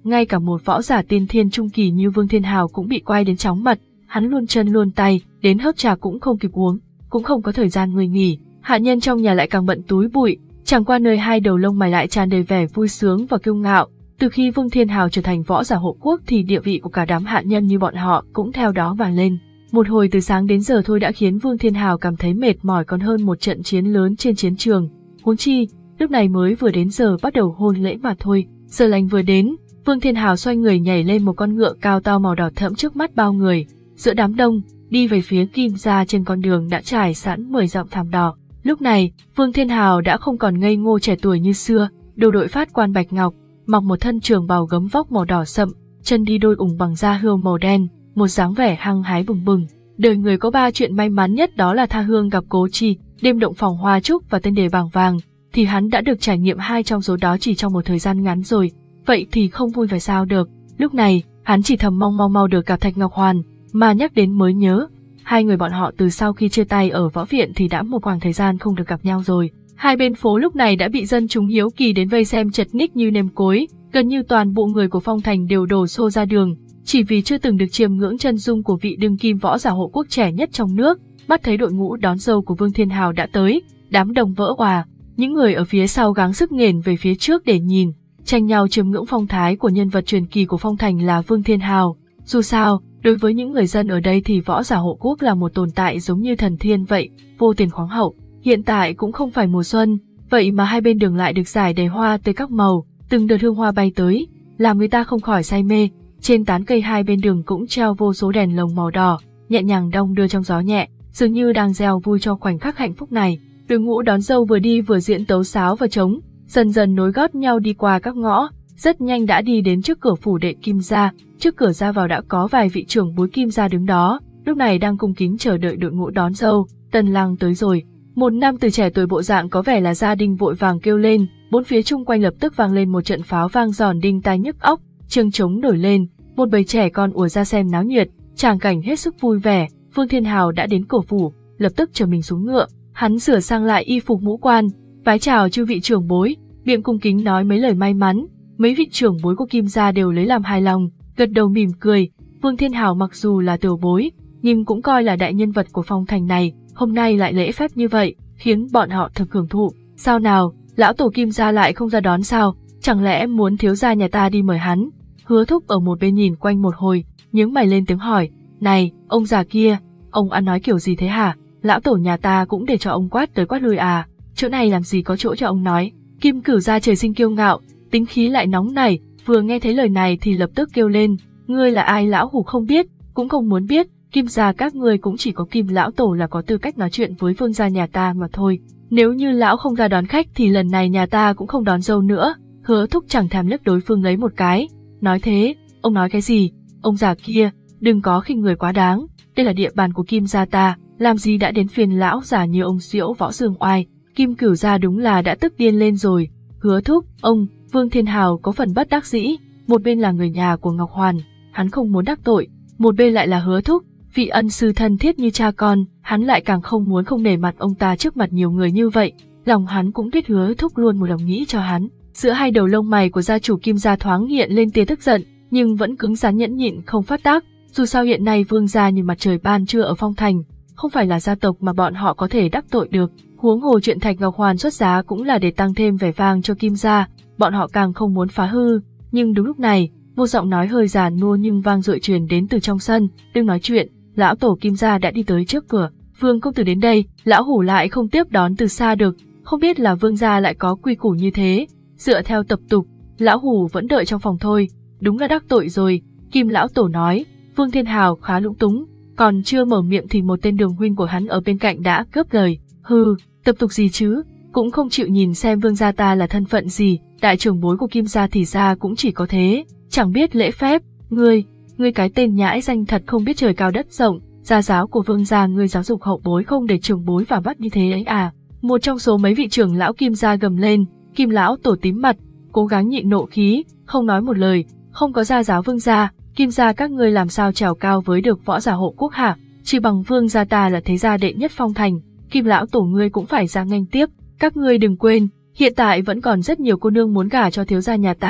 ngay cả một võ giả tiên thiên trung kỳ như Vương Thiên Hào cũng bị quay đến chóng mặt, hắn luôn chân luôn tay, đến hớp trà cũng không kịp uống, cũng không có thời gian ngơi nghỉ. Hạ nhân trong nhà lại càng bận túi bụi, chẳng qua nơi hai đầu lông mày lại tràn đầy vẻ vui sướng và kiêu ngạo. Từ khi Vương Thiên Hào trở thành võ giả hộ quốc thì địa vị của cả đám hạ nhân như bọn họ cũng theo đó mà lên. Một hồi từ sáng đến giờ thôi đã khiến Vương Thiên Hào cảm thấy mệt mỏi còn hơn một trận chiến lớn trên chiến trường. Huống chi, lúc này mới vừa đến giờ bắt đầu hôn lễ mà thôi. Giờ lành vừa đến, Vương Thiên Hào xoay người nhảy lên một con ngựa cao to màu đỏ thẫm trước mắt bao người, giữa đám đông, đi về phía Kim gia trên con đường đã trải sẵn mười dặm thảm đỏ. Lúc này, Vương Thiên Hào đã không còn ngây ngô trẻ tuổi như xưa, đầu đội phát quan bạch ngọc, mặc một thân trường bào gấm vóc màu đỏ sậm, chân đi đôi ủng bằng da hươu màu đen, một dáng vẻ hăng hái bừng bừng. Đời người có ba chuyện may mắn nhất, đó là tha hương gặp cố chi, đêm động phòng hoa trúc và tên đề bảng vàng, thì hắn đã được trải nghiệm hai trong số đó chỉ trong một thời gian ngắn rồi, vậy thì không vui phải sao được. Lúc này, hắn chỉ thầm mong mong mau được gặp Thạch Ngọc Hoàn, mà nhắc đến mới nhớ, hai người bọn họ từ sau khi chia tay ở võ viện thì đã một khoảng thời gian không được gặp nhau rồi. Hai bên phố lúc này đã bị dân chúng hiếu kỳ đến vây xem chật ních như nêm cối, gần như toàn bộ người của Phong Thành đều đổ xô ra đường, chỉ vì chưa từng được chiêm ngưỡng chân dung của vị đương kim võ giả hộ quốc trẻ nhất trong nước. Mắt thấy đội ngũ đón dâu của Vương Thiên Hào đã tới, đám đông vỡ òa, những người ở phía sau gắng sức nghển về phía trước để nhìn, tranh nhau chiêm ngưỡng phong thái của nhân vật truyền kỳ của Phong Thành là Vương Thiên Hào. Dù sao, đối với những người dân ở đây thì võ giả hộ quốc là một tồn tại giống như thần thiên vậy, vô tiền khoáng hậu. Hiện tại cũng không phải mùa xuân, vậy mà hai bên đường lại được rải đầy hoa tươi các màu, từng đợt hương hoa bay tới, làm người ta không khỏi say mê. Trên tán cây hai bên đường cũng treo vô số đèn lồng màu đỏ, nhẹ nhàng đong đưa trong gió nhẹ, dường như đang reo vui cho khoảnh khắc hạnh phúc này. Đội ngũ đón dâu vừa đi vừa diễn tấu sáo và trống, dần dần nối gót nhau đi qua các ngõ, rất nhanh đã đi đến trước cửa phủ đệ Kim gia. Trước cửa ra vào đã có vài vị trưởng bối Kim gia đứng đó, lúc này đang cung kính chờ đợi đội ngũ đón dâu. Tần lang tới rồi. Một nam tử trẻ tuổi bộ dạng có vẻ là gia đình vội vàng kêu lên, bốn phía chung quanh lập tức vang lên một trận pháo vang giòn đinh tai nhức óc, trường trống nổi lên, một bầy trẻ con ùa ra xem náo nhiệt, tràng cảnh hết sức vui vẻ. Vương Thiên Hào đã đến cửa phủ, lập tức chờ mình xuống ngựa, hắn sửa sang lại y phục mũ quan, vái chào chư vị trưởng bối, miệng cung kính nói mấy lời may mắn. Mấy vị trưởng bối của Kim gia đều lấy làm hài lòng, gật đầu mỉm cười. Vương Thiên Hào mặc dù là tiểu bối, nhưng cũng coi là đại nhân vật của Phong Thành này, hôm nay lại lễ phép như vậy, khiến bọn họ thực hưởng thụ. Sao nào, lão tổ Kim gia lại không ra đón sao? Chẳng lẽ muốn thiếu gia nhà ta đi mời hắn? Hứa Thúc ở một bên nhìn quanh một hồi, nhướng mày lên tiếng hỏi, này, ông già kia, ông ăn nói kiểu gì thế hả? Lão tổ nhà ta cũng để cho ông quát tới quát lui à? Chỗ này làm gì có chỗ cho ông nói? Kim Cửu gia trời sinh kiêu ngạo, tính khí lại nóng nảy, vừa nghe thấy lời này thì lập tức kêu lên, ngươi là ai lão hủ không biết, cũng không muốn biết, Kim gia các ngươi cũng chỉ có Kim lão tổ là có tư cách nói chuyện với vương gia nhà ta mà thôi. Nếu như lão không ra đón khách thì lần này nhà ta cũng không đón dâu nữa. Hứa Thúc chẳng thèm liếc đối phương lấy một cái, nói thế, ông nói cái gì? Ông già kia, đừng có khinh người quá đáng, đây là địa bàn của Kim gia ta, làm gì đã đến phiền lão già như ông Diễu Võ Dương Oai. Kim Cửu gia đúng là đã tức điên lên rồi. Hứa Thúc, ông, Vương Thiên Hào có phần bất đắc dĩ, một bên là người nhà của Ngọc Hoàn, hắn không muốn đắc tội, một bên lại là Hứa Thúc, vị ân sư thân thiết như cha con, hắn lại càng không muốn không nể mặt ông ta trước mặt nhiều người như vậy. Lòng hắn cũng biết Hứa Thúc luôn một lòng nghĩ cho hắn. Giữa hai đầu lông mày của gia chủ Kim gia thoáng hiện lên tia tức giận, nhưng vẫn cứng rắn nhẫn nhịn không phát tác. Dù sao hiện nay vương gia như mặt trời ban trưa ở Phong Thành, không phải là gia tộc mà bọn họ có thể đắc tội được. Huống hồ chuyện Thạch Ngọc Hoàn xuất giá cũng là để tăng thêm vẻ vang cho Kim gia, bọn họ càng không muốn phá hư. Nhưng đúng lúc này, một giọng nói hơi già nua nhưng vang dội truyền đến từ trong sân. Đừng nói chuyện, lão tổ Kim gia đã đi tới trước cửa. Vương công tử đến đây, lão hủ lại không tiếp đón từ xa được, không biết là vương gia lại có quy củ như thế. Dựa theo tập tục, lão hủ vẫn đợi trong phòng thôi. Đúng là đắc tội rồi, Kim lão tổ nói. Vương Thiên Hào khá lúng túng, còn chưa mở miệng thì một tên đường huynh của hắn ở bên cạnh đã cướp lời. Hừ, tập tục gì chứ, cũng không chịu nhìn xem vương gia ta là thân phận gì, đại trưởng bối của Kim gia thì ra cũng chỉ có thế, chẳng biết lễ phép. Ngươi, ngươi cái tên nhãi danh thật không biết trời cao đất rộng, gia giáo của vương gia ngươi giáo dục hậu bối không để trưởng bối vào mắt như thế ấy à? Một trong số mấy vị trưởng lão Kim gia gầm lên. Kim lão tổ tím mặt, cố gắng nhịn nộ khí, không nói một lời. Không có gia giáo vương gia, Kim gia các ngươi làm sao trèo cao với được võ giả hộ quốc hả? Chỉ bằng vương gia ta là thế gia đệ nhất Phong Thành, Kim lão tổ ngươi cũng phải ra nghênh tiếp. Các ngươi đừng quên, hiện tại vẫn còn rất nhiều cô nương muốn gả cho thiếu gia nhà ta,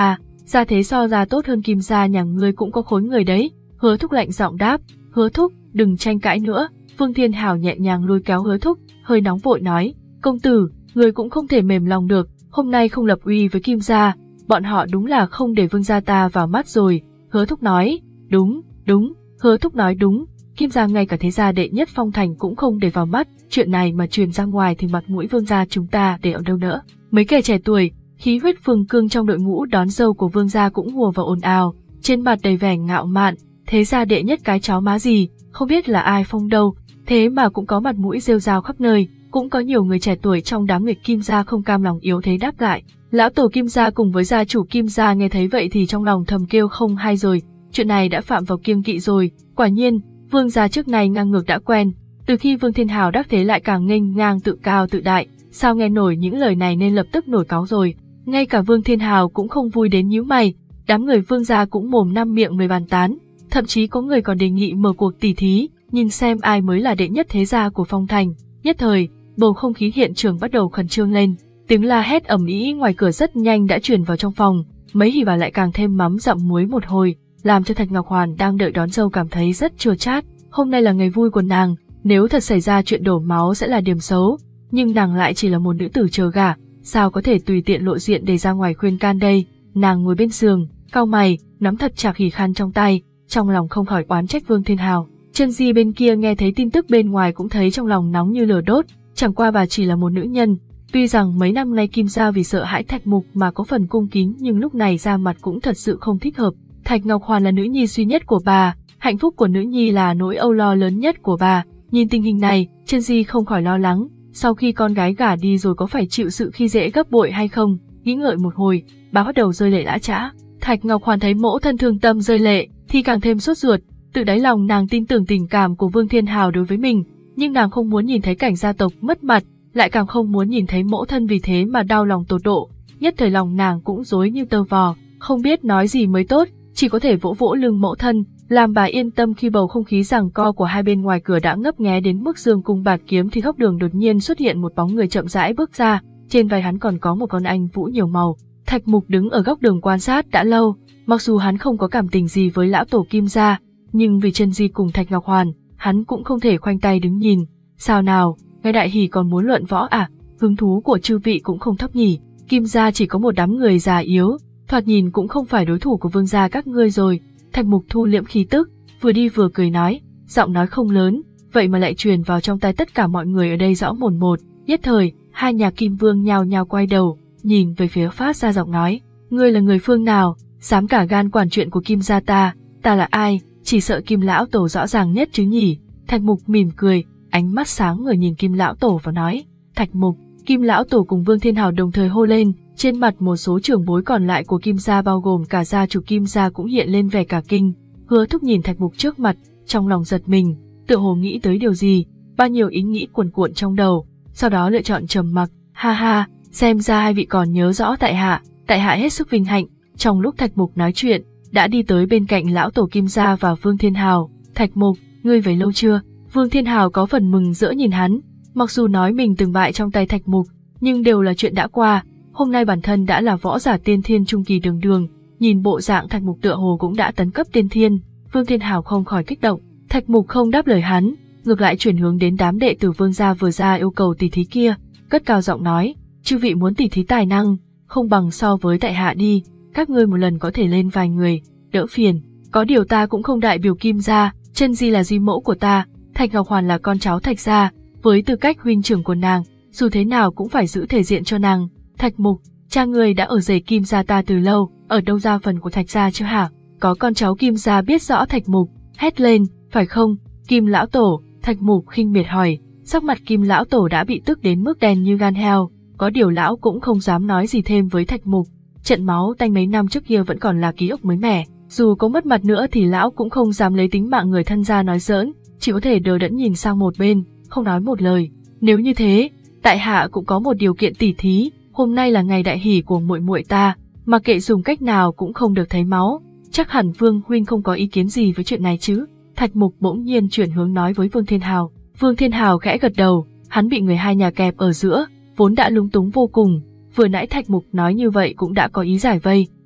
Gia thế so ra tốt hơn Kim gia nhà ngươi cũng có khối người đấy. Hứa Thúc lạnh giọng đáp, Hứa Thúc, đừng tranh cãi nữa. Vương Thiên Hào nhẹ nhàng lôi kéo Hứa Thúc, hơi nóng vội nói, công tử, người cũng không thể mềm lòng được, hôm nay không lập uy với Kim gia, bọn họ đúng là không để Vương gia ta vào mắt rồi. Hứa Thúc nói, đúng, đúng, Hứa Thúc nói đúng, Kim gia ngay cả thế gia đệ nhất Phong Thành cũng không để vào mắt, chuyện này mà truyền ra ngoài thì mặt mũi Vương gia chúng ta để ở đâu nữa. Mấy kẻ trẻ tuổi, khí huyết phương cương trong đội ngũ đón dâu của Vương gia cũng hùa vào ồn ào, trên mặt đầy vẻ ngạo mạn, thế gia đệ nhất cái chó má gì, không biết là ai phong đâu, thế mà cũng có mặt mũi rêu rao khắp nơi. Cũng có nhiều người trẻ tuổi trong đám người Kim gia không cam lòng yếu thế đáp lại. Lão tổ Kim gia cùng với gia chủ Kim gia nghe thấy vậy thì trong lòng thầm kêu không hay rồi, chuyện này đã phạm vào kiêng kỵ rồi. Quả nhiên, Vương gia trước này ngang ngược đã quen, từ khi Vương Thiên Hào đắc thế lại càng nghênh ngang tự cao tự đại, sao nghe nổi những lời này nên lập tức nổi cáu rồi. Ngay cả Vương Thiên Hào cũng không vui đến nhíu mày, đám người Vương gia cũng mồm năm miệng mười bàn tán, thậm chí có người còn đề nghị mở cuộc tỉ thí, nhìn xem ai mới là đệ nhất thế gia của Phong Thành. Nhất thời, bầu không khí hiện trường bắt đầu khẩn trương lên, tiếng la hét ầm ĩ ngoài cửa rất nhanh đã truyền vào trong phòng, mấy hỉ bà lại càng thêm mắm dặm muối một hồi, làm cho Thạch Ngọc Hoàn đang đợi đón dâu cảm thấy rất chua chát. Hôm nay là ngày vui của nàng, nếu thật xảy ra chuyện đổ máu sẽ là điểm xấu, nhưng nàng lại chỉ là một nữ tử chờ gả, sao có thể tùy tiện lộ diện để ra ngoài khuyên can đây. Nàng ngồi bên giường, cau mày, nắm thật chặt hỉ khăn trong tay, trong lòng không khỏi oán trách Vương Thiên Hào. Chân Di bên kia nghe thấy tin tức bên ngoài cũng thấy trong lòng nóng như lửa đốt, chẳng qua bà chỉ là một nữ nhân, tuy rằng mấy năm nay Kim gia vì sợ hãi Thạch Mục mà có phần cung kính nhưng lúc này ra mặt cũng thật sự không thích hợp. Thạch Ngọc Hoàn là nữ nhi duy nhất của bà, hạnh phúc của nữ nhi là nỗi âu lo lớn nhất của bà. Nhìn tình hình này, Chân Di không khỏi lo lắng, sau khi con gái gả đi rồi có phải chịu sự khi dễ gấp bội hay không. Nghĩ ngợi một hồi, bà bắt đầu rơi lệ lã chã. Thạch Ngọc Hoàn thấy mẫu thân thương tâm rơi lệ thì càng thêm sốt ruột, tự đáy lòng nàng tin tưởng tình cảm của Vương Thiên Hào đối với mình, nhưng nàng không muốn nhìn thấy cảnh gia tộc mất mặt, lại càng không muốn nhìn thấy mẫu thân vì thế mà đau lòng tột độ. Nhất thời lòng nàng cũng rối như tơ vò, không biết nói gì mới tốt, chỉ có thể vỗ vỗ lưng mẫu thân, làm bà yên tâm. Khi bầu không khí giằng co của hai bên ngoài cửa đã ngấp nghé đến mức dương cung bạt kiếm thì góc đường đột nhiên xuất hiện một bóng người chậm rãi bước ra, trên vai hắn còn có một con anh vũ nhiều màu. Thạch Mục đứng ở góc đường quan sát đã lâu, mặc dù hắn không có cảm tình gì với lão tổ Kim gia, nhưng vì Chân Di cùng Thạch Ngọc Hoàn, hắn cũng không thể khoanh tay đứng nhìn. Sao nào, ngay đại hỉ còn muốn luận võ à? Hứng thú của chư vị cũng không thấp nhỉ? Kim gia chỉ có một đám người già yếu, thoạt nhìn cũng không phải đối thủ của Vương gia các ngươi rồi. Thạch Mục thu liễm khí tức, vừa đi vừa cười nói, giọng nói không lớn, vậy mà lại truyền vào trong tai tất cả mọi người ở đây rõ mồn một. Nhất thời, hai nhà Kim Vương nhào nhào quay đầu, nhìn về phía phát ra giọng nói, ngươi là người phương nào, dám cả gan quản chuyện của Kim gia ta? Ta là ai? Chỉ sợ Kim lão tổ rõ ràng nhất chứ nhỉ? Thạch Mục mỉm cười, ánh mắt sáng ngời nhìn Kim lão tổ và nói, Thạch Mục. Kim lão tổ cùng Vương Thiên Hào đồng thời hô lên, trên mặt một số trưởng bối còn lại của Kim gia bao gồm cả gia chủ Kim gia cũng hiện lên vẻ cả kinh. Hứa Thúc nhìn Thạch Mục trước mặt, trong lòng giật mình, tựa hồ nghĩ tới điều gì, bao nhiêu ý nghĩ cuồn cuộn trong đầu, sau đó lựa chọn trầm mặc. Ha ha, xem ra hai vị còn nhớ rõ tại hạ, tại hạ hết sức vinh hạnh. Trong lúc Thạch Mục nói chuyện, đã đi tới bên cạnh lão tổ Kim gia và Vương Thiên Hào. Thạch Mục, ngươi về lâu chưa? Vương Thiên Hào có phần mừng rỡ nhìn hắn, mặc dù nói mình từng bại trong tay Thạch Mục, nhưng đều là chuyện đã qua. Hôm nay bản thân đã là võ giả tiên thiên trung kỳ đường đường, nhìn bộ dạng Thạch Mục tựa hồ cũng đã tấn cấp tiên thiên. Vương Thiên Hào không khỏi kích động. Thạch Mục không đáp lời hắn, ngược lại chuyển hướng đến đám đệ tử Vương gia vừa ra yêu cầu tỉ thí kia, cất cao giọng nói, chư vị muốn tỉ thí tài năng, không bằng so với tại hạ đi, các ngươi một lần có thể lên vài người, đỡ phiền. Có điều ta cũng không đại biểu Kim gia, Chân Di là di mẫu của ta, Thạch Ngọc Hoàn là con cháu Thạch gia, với tư cách huynh trưởng của nàng, dù thế nào cũng phải giữ thể diện cho nàng. Thạch Mục, cha ngươi đã ở rể Kim gia ta từ lâu, ở đâu ra phần của Thạch gia chứ hả? Có con cháu Kim gia biết rõ Thạch Mục, hét lên, phải không? Kim lão tổ, Thạch Mục khinh miệt hỏi, sắc mặt Kim lão tổ đã bị tức đến mức đen như gan heo, có điều lão cũng không dám nói gì thêm với Thạch Mục. Trận máu tanh mấy năm trước kia vẫn còn là ký ức mới mẻ, dù có mất mặt nữa thì lão cũng không dám lấy tính mạng người thân ra nói giỡn, chỉ có thể đờ đẫn nhìn sang một bên, không nói một lời. Nếu như thế, tại hạ cũng có một điều kiện tỉ thí, hôm nay là ngày đại hỷ của muội muội ta, mà kệ dùng cách nào cũng không được thấy máu, chắc hẳn Vương huynh không có ý kiến gì với chuyện này chứ? Thạch Mục bỗng nhiên chuyển hướng nói với Vương Thiên Hào. Vương Thiên Hào khẽ gật đầu, hắn bị người hai nhà kẹp ở giữa, vốn đã lúng túng vô cùng, vừa nãy Thạch Mục nói như vậy cũng đã có ý giải vây,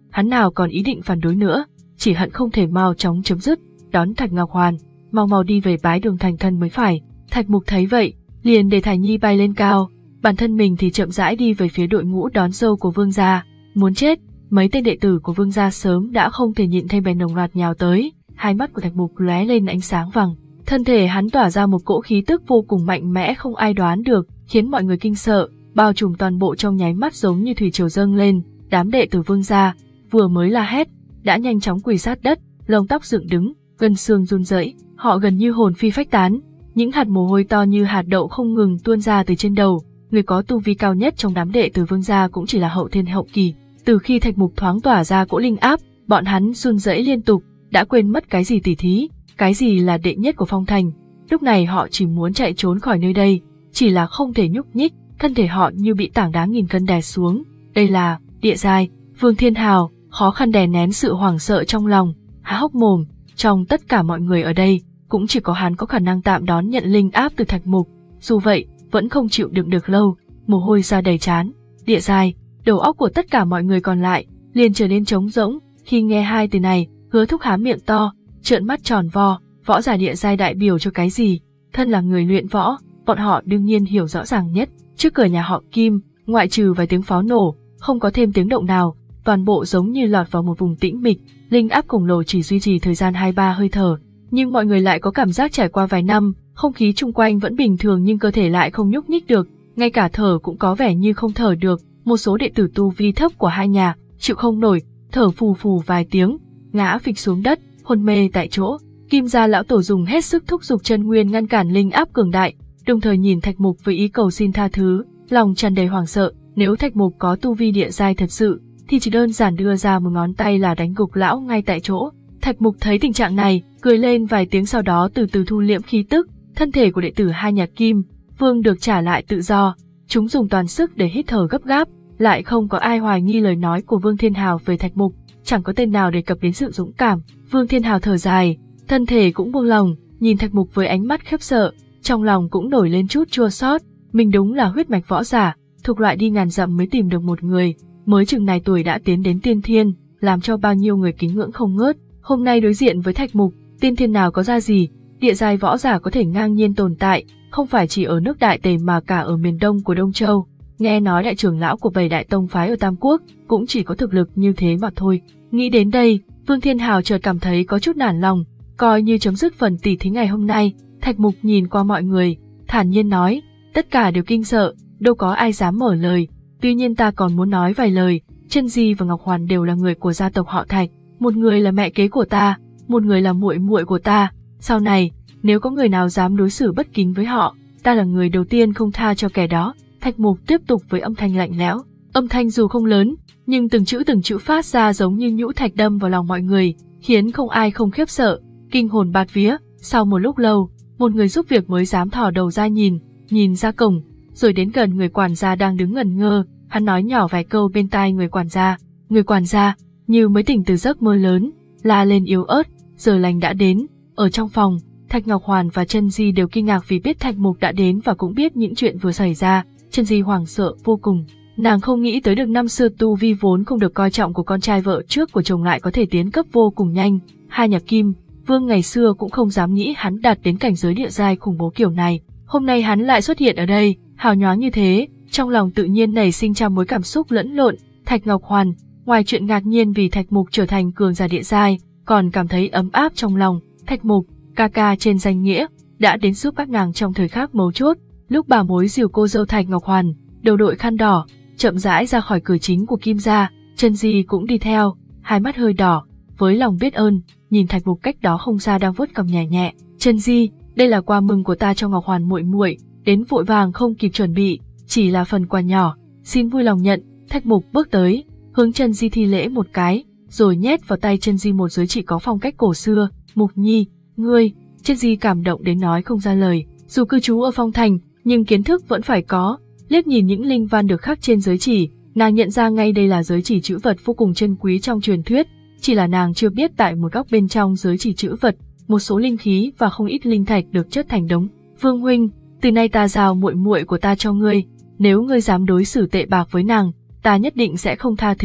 hắn nào còn ý định phản đối nữa, chỉ hận không thể mau chóng chấm dứt, đón Thạch Ngọc Hoàn, mau mau đi về bái đường thành thân mới phải. Thạch Mục thấy vậy, liền để Thải Nhi bay lên cao, bản thân mình thì chậm rãi đi về phía đội ngũ đón dâu của Vương gia. Muốn chết, mấy tên đệ tử của Vương gia sớm đã không thể nhịn thêm bèn đồng loạt nhào tới, hai mắt của Thạch Mục lóe lên ánh sáng vàng. Thân thể hắn tỏa ra một cỗ khí tức vô cùng mạnh mẽ không ai đoán được, khiến mọi người kinh sợ, bao trùm toàn bộ trong nháy mắt giống như thủy triều dâng lên. Đám đệ tử Vương gia vừa mới la hét, đã nhanh chóng quỳ sát đất, lông tóc dựng đứng, gân xương run rẩy, họ gần như hồn phi phách tán, những hạt mồ hôi to như hạt đậu không ngừng tuôn ra từ trên đầu. Người có tu vi cao nhất trong đám đệ tử Vương gia cũng chỉ là hậu thiên hậu kỳ. Từ khi Thạch Mục thoáng tỏa ra cỗ linh áp, bọn hắn run rẩy liên tục, đã quên mất cái gì tỉ thí, cái gì là đệ nhất của Phong Thành. Lúc này họ chỉ muốn chạy trốn khỏi nơi đây, chỉ là không thể nhúc nhích, thân thể họ như bị tảng đá nghìn cân đè xuống. Đây là địa giai. Vương Thiên Hào khó khăn đè nén sự hoảng sợ trong lòng, há hốc mồm. Trong tất cả mọi người ở đây, cũng chỉ có hắn có khả năng tạm đón nhận linh áp từ Thạch Mục. Dù vậy, vẫn không chịu đựng được lâu, mồ hôi ra đầy trán. Địa giai, đầu óc của tất cả mọi người còn lại liền trở nên trống rỗng. Khi nghe hai từ này, Hứa Thúc há miệng to, trợn mắt tròn vo. Võ giả địa giai đại biểu cho cái gì? Thân là người luyện võ, bọn họ đương nhiên hiểu rõ ràng nhất. Trước cửa nhà họ Kim, ngoại trừ vài tiếng pháo nổ, không có thêm tiếng động nào, toàn bộ giống như lọt vào một vùng tĩnh mịch. Linh áp khổng lồ chỉ duy trì thời gian hai ba hơi thở, nhưng mọi người lại có cảm giác trải qua vài năm, không khí chung quanh vẫn bình thường nhưng cơ thể lại không nhúc nhích được, ngay cả thở cũng có vẻ như không thở được. Một số đệ tử tu vi thấp của hai nhà chịu không nổi, thở phù phù vài tiếng, ngã phịch xuống đất, hôn mê tại chỗ. Kim gia lão tổ dùng hết sức thúc giục chân nguyên ngăn cản linh áp cường đại, đồng thời nhìn Thạch Mục với ý cầu xin tha thứ, lòng tràn đầy hoảng sợ. Nếu Thạch Mục có tu vi địa giai thật sự, thì chỉ đơn giản đưa ra một ngón tay là đánh gục lão ngay tại chỗ. Thạch Mục thấy tình trạng này, cười lên vài tiếng, sau đó từ từ thu liễm khí tức. Thân thể của đệ tử hai nhà Kim, Vương được trả lại tự do, chúng dùng toàn sức để hít thở gấp gáp, lại không có ai hoài nghi lời nói của Vương Thiên Hào về Thạch Mục, chẳng có tên nào đề cập đến sự dũng cảm. Vương Thiên Hào thở dài, thân thể cũng buông lòng, nhìn Thạch Mục với ánh mắt khiếp sợ, trong lòng cũng nổi lên chút chua xót. Mình đúng là huyết mạch võ giả, thuộc loại đi ngàn dặm mới tìm được một người, mới chừng này tuổi đã tiến đến tiên thiên, làm cho bao nhiêu người kính ngưỡng không ngớt. Hôm nay đối diện với Thạch Mục, tiên thiên nào có ra gì, địa giai võ giả có thể ngang nhiên tồn tại, không phải chỉ ở nước Đại Tề mà cả ở miền đông của Đông Châu. Nghe nói đại trưởng lão của bảy đại tông phái ở Tam Quốc cũng chỉ có thực lực như thế mà thôi. Nghĩ đến đây, Vương Thiên Hào chợt cảm thấy có chút nản lòng. Coi như chấm dứt phần tỉ thí ngày hôm nay, Thạch Mục nhìn qua mọi người, thản nhiên nói, tất cả đều kinh sợ, đâu có ai dám mở lời. Tuy nhiên ta còn muốn nói vài lời. Chân Di và Ngọc Hoàn đều là người của gia tộc họ Thạch, một người là mẹ kế của ta, một người là muội muội của ta. Sau này, nếu có người nào dám đối xử bất kính với họ, ta là người đầu tiên không tha cho kẻ đó. Thạch Mục tiếp tục với âm thanh lạnh lẽo. Âm thanh dù không lớn, nhưng từng chữ từng chữ phát ra giống như nhũ thạch đâm vào lòng mọi người, khiến không ai không khiếp sợ, kinh hồn bạt vía. Sau một lúc lâu, một người giúp việc mới dám thò đầu ra nhìn, nhìn ra cổng, rồi đến gần người quản gia đang đứng ngẩn ngơ. Hắn nói nhỏ vài câu bên tai người quản gia. Người quản gia như mới tỉnh từ giấc mơ lớn, la lên yếu ớt, giờ lành đã đến. Ở trong phòng, Thạch Ngọc Hoàn và Chân Di đều kinh ngạc vì biết Thạch Mục đã đến và cũng biết những chuyện vừa xảy ra. Chân Di hoảng sợ vô cùng, nàng không nghĩ tới được năm xưa tu vi vốn không được coi trọng của con trai vợ trước của chồng lại có thể tiến cấp vô cùng nhanh. Hai nhà Kim, Vương ngày xưa cũng không dám nghĩ hắn đạt đến cảnh giới địa giai khủng bố kiểu này. Hôm nay hắn lại xuất hiện ở đây, hào nhoáng như thế, trong lòng tự nhiên nảy sinh trăm mối cảm xúc lẫn lộn. Thạch Ngọc Hoàn, ngoài chuyện ngạc nhiên vì Thạch Mục trở thành cường giả địa giai, còn cảm thấy ấm áp trong lòng. Thạch Mục, ca ca trên danh nghĩa, đã đến giúp các nàng trong thời khắc mấu chốt. Lúc bà mối dìu cô dâu Thạch Ngọc Hoàn, đầu đội khăn đỏ, chậm rãi ra khỏi cửa chính của Kim gia, Chân Di cũng đi theo, hai mắt hơi đỏ, với lòng biết ơn, nhìn Thạch Mục cách đó không xa đang vuốt cằm nhẹ nhẹ. Chân Di, đây là quà mừng của ta cho Ngọc Hoàn muội muội, đến vội vàng không kịp chuẩn bị, chỉ là phần quà nhỏ, xin vui lòng nhận. Thạch Mục bước tới, hướng Chân Di thi lễ một cái, rồi nhét vào tay Chân Di một giới chỉ có phong cách cổ xưa. Mục nhi, ngươi. Chân Di cảm động đến nói không ra lời, dù cư trú ở Phong Thành, nhưng kiến thức vẫn phải có. Liếc nhìn những linh văn được khắc trên giới chỉ, nàng nhận ra ngay đây là giới chỉ chữ vật vô cùng chân quý trong truyền thuyết, chỉ là nàng chưa biết tại một góc bên trong giới chỉ chữ vật, một số linh khí và không ít linh thạch được chất thành đống. Vương huynh, từ nay ta giao muội muội của ta cho ngươi, nếu ngươi dám đối xử tệ bạc với nàng, ta nhất định sẽ không tha thứ.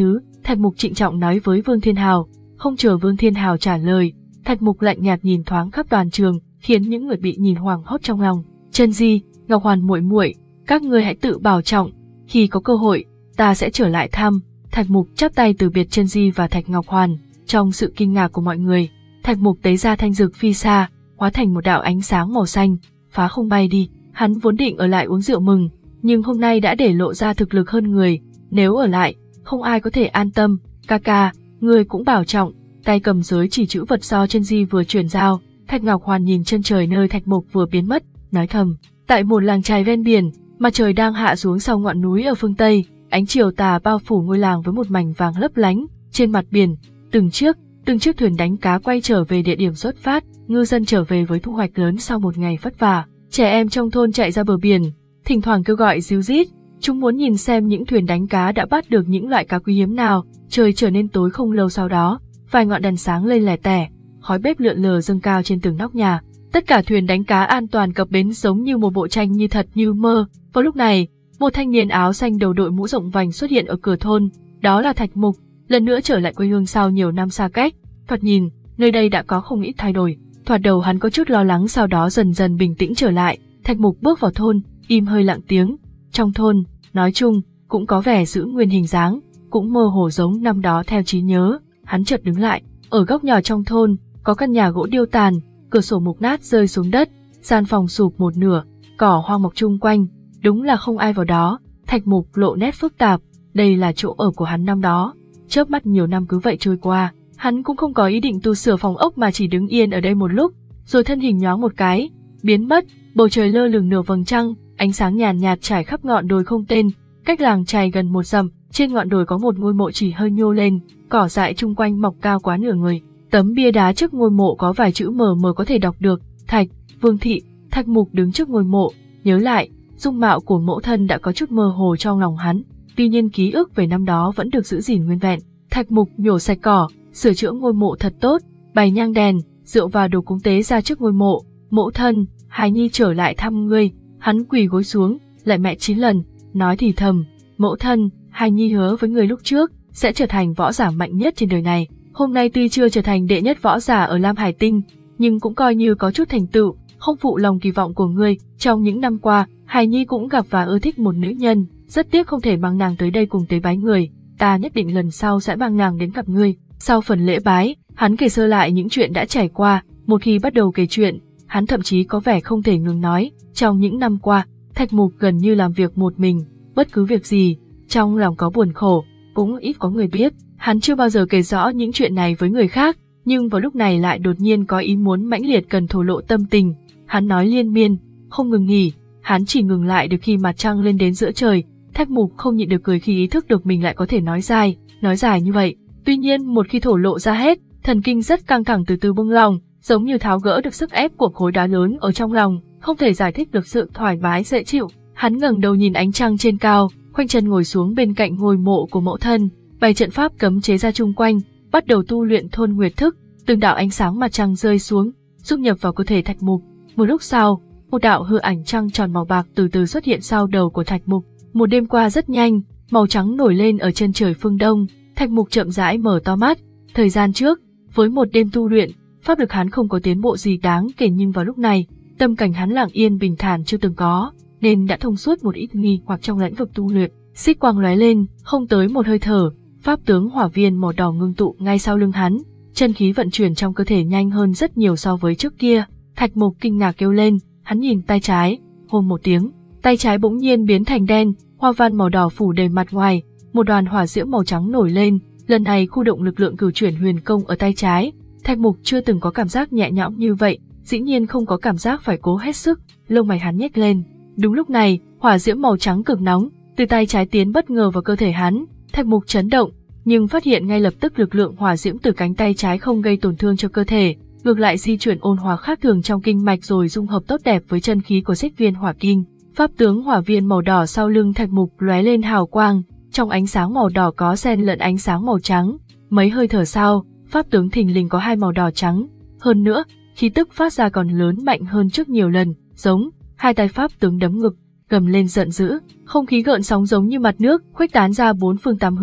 Thạch Mục trịnh trọng nói với Vương Thiên Hào. Không chờ Vương Thiên Hào trả lời, Thạch Mục lạnh nhạt nhìn thoáng khắp toàn trường, khiến những người bị nhìn hoảng hốt trong lòng. Chân Di, Ngọc Hoàn muội muội, các ngươi hãy tự bảo trọng, khi có cơ hội, ta sẽ trở lại thăm. Thạch Mục chắp tay từ biệt Chân Di và Thạch Ngọc Hoàn. Trong sự kinh ngạc của mọi người, Thạch Mục tế ra thanh dược phi xa, hóa thành một đạo ánh sáng màu xanh, phá không bay đi. Hắn vốn định ở lại uống rượu mừng, nhưng hôm nay đã để lộ ra thực lực hơn người, nếu ở lại, không ai có thể an tâm. Ca ca, ngươi cũng bảo trọng. Tay cầm giới chỉ chữ vật do Chân Di vừa chuyển giao, Thạch Ngọc Hoàn nhìn chân trời nơi Thạch Mục vừa biến mất, nói thầm. Tại một làng chài ven biển, mặt trời đang hạ xuống sau ngọn núi ở phương Tây, ánh chiều tà bao phủ ngôi làng với một mảnh vàng lấp lánh. Trên mặt biển, từng chiếc, từng chiếc thuyền đánh cá quay trở về địa điểm xuất phát, ngư dân trở về với thu hoạch lớn sau một ngày vất vả. Trẻ em trong thôn chạy ra bờ biển, thỉnh thoảng kêu gọi ríu rít, chúng muốn nhìn xem những thuyền đánh cá đã bắt được những loại cá quý hiếm nào. Trời trở nên tối không lâu sau đó, vài ngọn đèn sáng lên lẻ tẻ, khói bếp lượn lờ dâng cao trên tường nóc nhà. Tất cả thuyền đánh cá an toàn cập bến giống như một bộ tranh như thật như mơ. Vào lúc này, một thanh niên áo xanh đầu đội mũ rộng vành xuất hiện ở cửa thôn, đó là Thạch Mục, lần nữa trở lại quê hương sau nhiều năm xa cách. Thoạt nhìn, nơi đây đã có không ít thay đổi. Thoạt đầu hắn có chút lo lắng, sau đó dần dần bình tĩnh trở lại. Thạch Mục bước vào thôn, im hơi lặng tiếng. Trong thôn, nói chung, cũng có vẻ giữ nguyên hình dáng, cũng mơ hồ giống năm đó theo trí nhớ. Hắn chợt đứng lại, ở góc nhỏ trong thôn, có căn nhà gỗ điêu tàn, cửa sổ mục nát rơi xuống đất, gian phòng sụp một nửa, cỏ hoang mọc chung quanh, đúng là không ai vào đó. Thạch Mục lộ nét phức tạp, đây là chỗ ở của hắn năm đó. Chớp mắt nhiều năm cứ vậy trôi qua, hắn cũng không có ý định tu sửa phòng ốc mà chỉ đứng yên ở đây một lúc, rồi thân hình nhoáng một cái, biến mất. Bầu trời lơ lửng nửa vầng trăng, ánh sáng nhàn nhạt trải khắp ngọn đồi không tên, cách làng chài gần một dặm. Trên ngọn đồi có một ngôi mộ chỉ hơi nhô lên, cỏ dại chung quanh mọc cao quá nửa người. Tấm bia đá trước ngôi mộ có vài chữ mờ mờ có thể đọc được: Thạch, Vương Thị. Thạch Mục đứng trước ngôi mộ, nhớ lại, dung mạo của mẫu thân đã có chút mơ hồ trong lòng hắn, tuy nhiên ký ức về năm đó vẫn được giữ gìn nguyên vẹn. Thạch Mục nhổ sạch cỏ, sửa chữa ngôi mộ thật tốt, bày nhang đèn, rượu và đồ cúng tế ra trước ngôi mộ. Mẫu thân, hài nhi trở lại thăm ngươi. Hắn quỳ gối xuống, lại mẹ chín lần, nói thì thầm: Mẫu thân, hài nhi hứa với người lúc trước sẽ trở thành võ giả mạnh nhất trên đời này. Hôm nay tuy chưa trở thành đệ nhất võ giả ở Lam Hải Tinh, nhưng cũng coi như có chút thành tựu, không phụ lòng kỳ vọng của ngươi. Trong những năm qua, hài nhi cũng gặp và ưa thích một nữ nhân, rất tiếc không thể mang nàng tới đây cùng tế bái người. Ta nhất định lần sau sẽ mang nàng đến gặp ngươi. Sau phần lễ bái, hắn kể sơ lại những chuyện đã trải qua. Một khi bắt đầu kể chuyện, hắn thậm chí có vẻ không thể ngừng nói. Trong những năm qua, Thạch Mục gần như làm việc một mình, bất cứ việc gì, trong lòng có buồn khổ, cũng ít có người biết. Hắn chưa bao giờ kể rõ những chuyện này với người khác, nhưng vào lúc này lại đột nhiên có ý muốn mãnh liệt cần thổ lộ tâm tình. Hắn nói liên miên, không ngừng nghỉ, hắn chỉ ngừng lại được khi mặt trăng lên đến giữa trời. Thạch Mục không nhịn được cười khi ý thức được mình lại có thể nói dài, nói dài như vậy. Tuy nhiên một khi thổ lộ ra hết, thần kinh rất căng thẳng từ từ buông lòng, giống như tháo gỡ được sức ép của khối đá lớn ở trong lòng, không thể giải thích được sự thoải mái dễ chịu. Hắn ngẩng đầu nhìn ánh trăng trên cao, khoanh chân ngồi xuống bên cạnh ngôi mộ của mẫu thân, bày trận pháp cấm chế ra chung quanh, bắt đầu tu luyện thôn nguyệt thức. Từng đạo ánh sáng mặt trăng rơi xuống, dung nhập vào cơ thể Thạch Mục. Một lúc sau, một đạo hư ảnh trăng tròn màu bạc từ từ xuất hiện sau đầu của Thạch Mục. Một đêm qua rất nhanh, màu trắng nổi lên ở chân trời phương đông. Thạch Mục chậm rãi mở to mắt. Thời gian trước, với một đêm tu luyện, pháp lực hắn không có tiến bộ gì đáng kể, nhưng vào lúc này, tâm cảnh hắn lặng yên bình thản chưa từng có, nên đã thông suốt một ít nghi hoặc trong lĩnh vực tu luyện. Xích quang lóe lên, không tới một hơi thở, pháp tướng hỏa viên màu đỏ ngưng tụ ngay sau lưng hắn, chân khí vận chuyển trong cơ thể nhanh hơn rất nhiều so với trước kia. Thạch Mục kinh ngạc kêu lên, hắn nhìn tay trái, hồn một tiếng, tay trái bỗng nhiên biến thành đen, hoa văn màu đỏ phủ đầy mặt ngoài, một đoàn hỏa diễm màu trắng nổi lên. Lần này khu động lực lượng cửu chuyển huyền công ở tay trái. Thạch Mục chưa từng có cảm giác nhẹ nhõm như vậy, dĩ nhiên không có cảm giác phải cố hết sức, lông mày hắn nhếch lên. Đúng lúc này, hỏa diễm màu trắng cực nóng từ tay trái tiến bất ngờ vào cơ thể hắn. Thạch Mục chấn động, nhưng phát hiện ngay lập tức lực lượng hỏa diễm từ cánh tay trái không gây tổn thương cho cơ thể, ngược lại di chuyển ôn hòa khác thường trong kinh mạch rồi dung hợp tốt đẹp với chân khí của xích viên hỏa kinh. Pháp tướng hỏa viên màu đỏ sau lưng Thạch Mục lóe lên hào quang, trong ánh sáng màu đỏ có xen lẫn ánh sáng màu trắng. Mấy hơi thở sau, pháp tướng thình lình có hai màu đỏ trắng. Hơn nữa, khí tức phát ra còn lớn mạnh hơn trước nhiều lần, giống hai tay pháp tướng đấm ngực, gầm lên giận dữ, không khí gợn sóng giống như mặt nước, khuếch tán ra bốn phương tám hướng.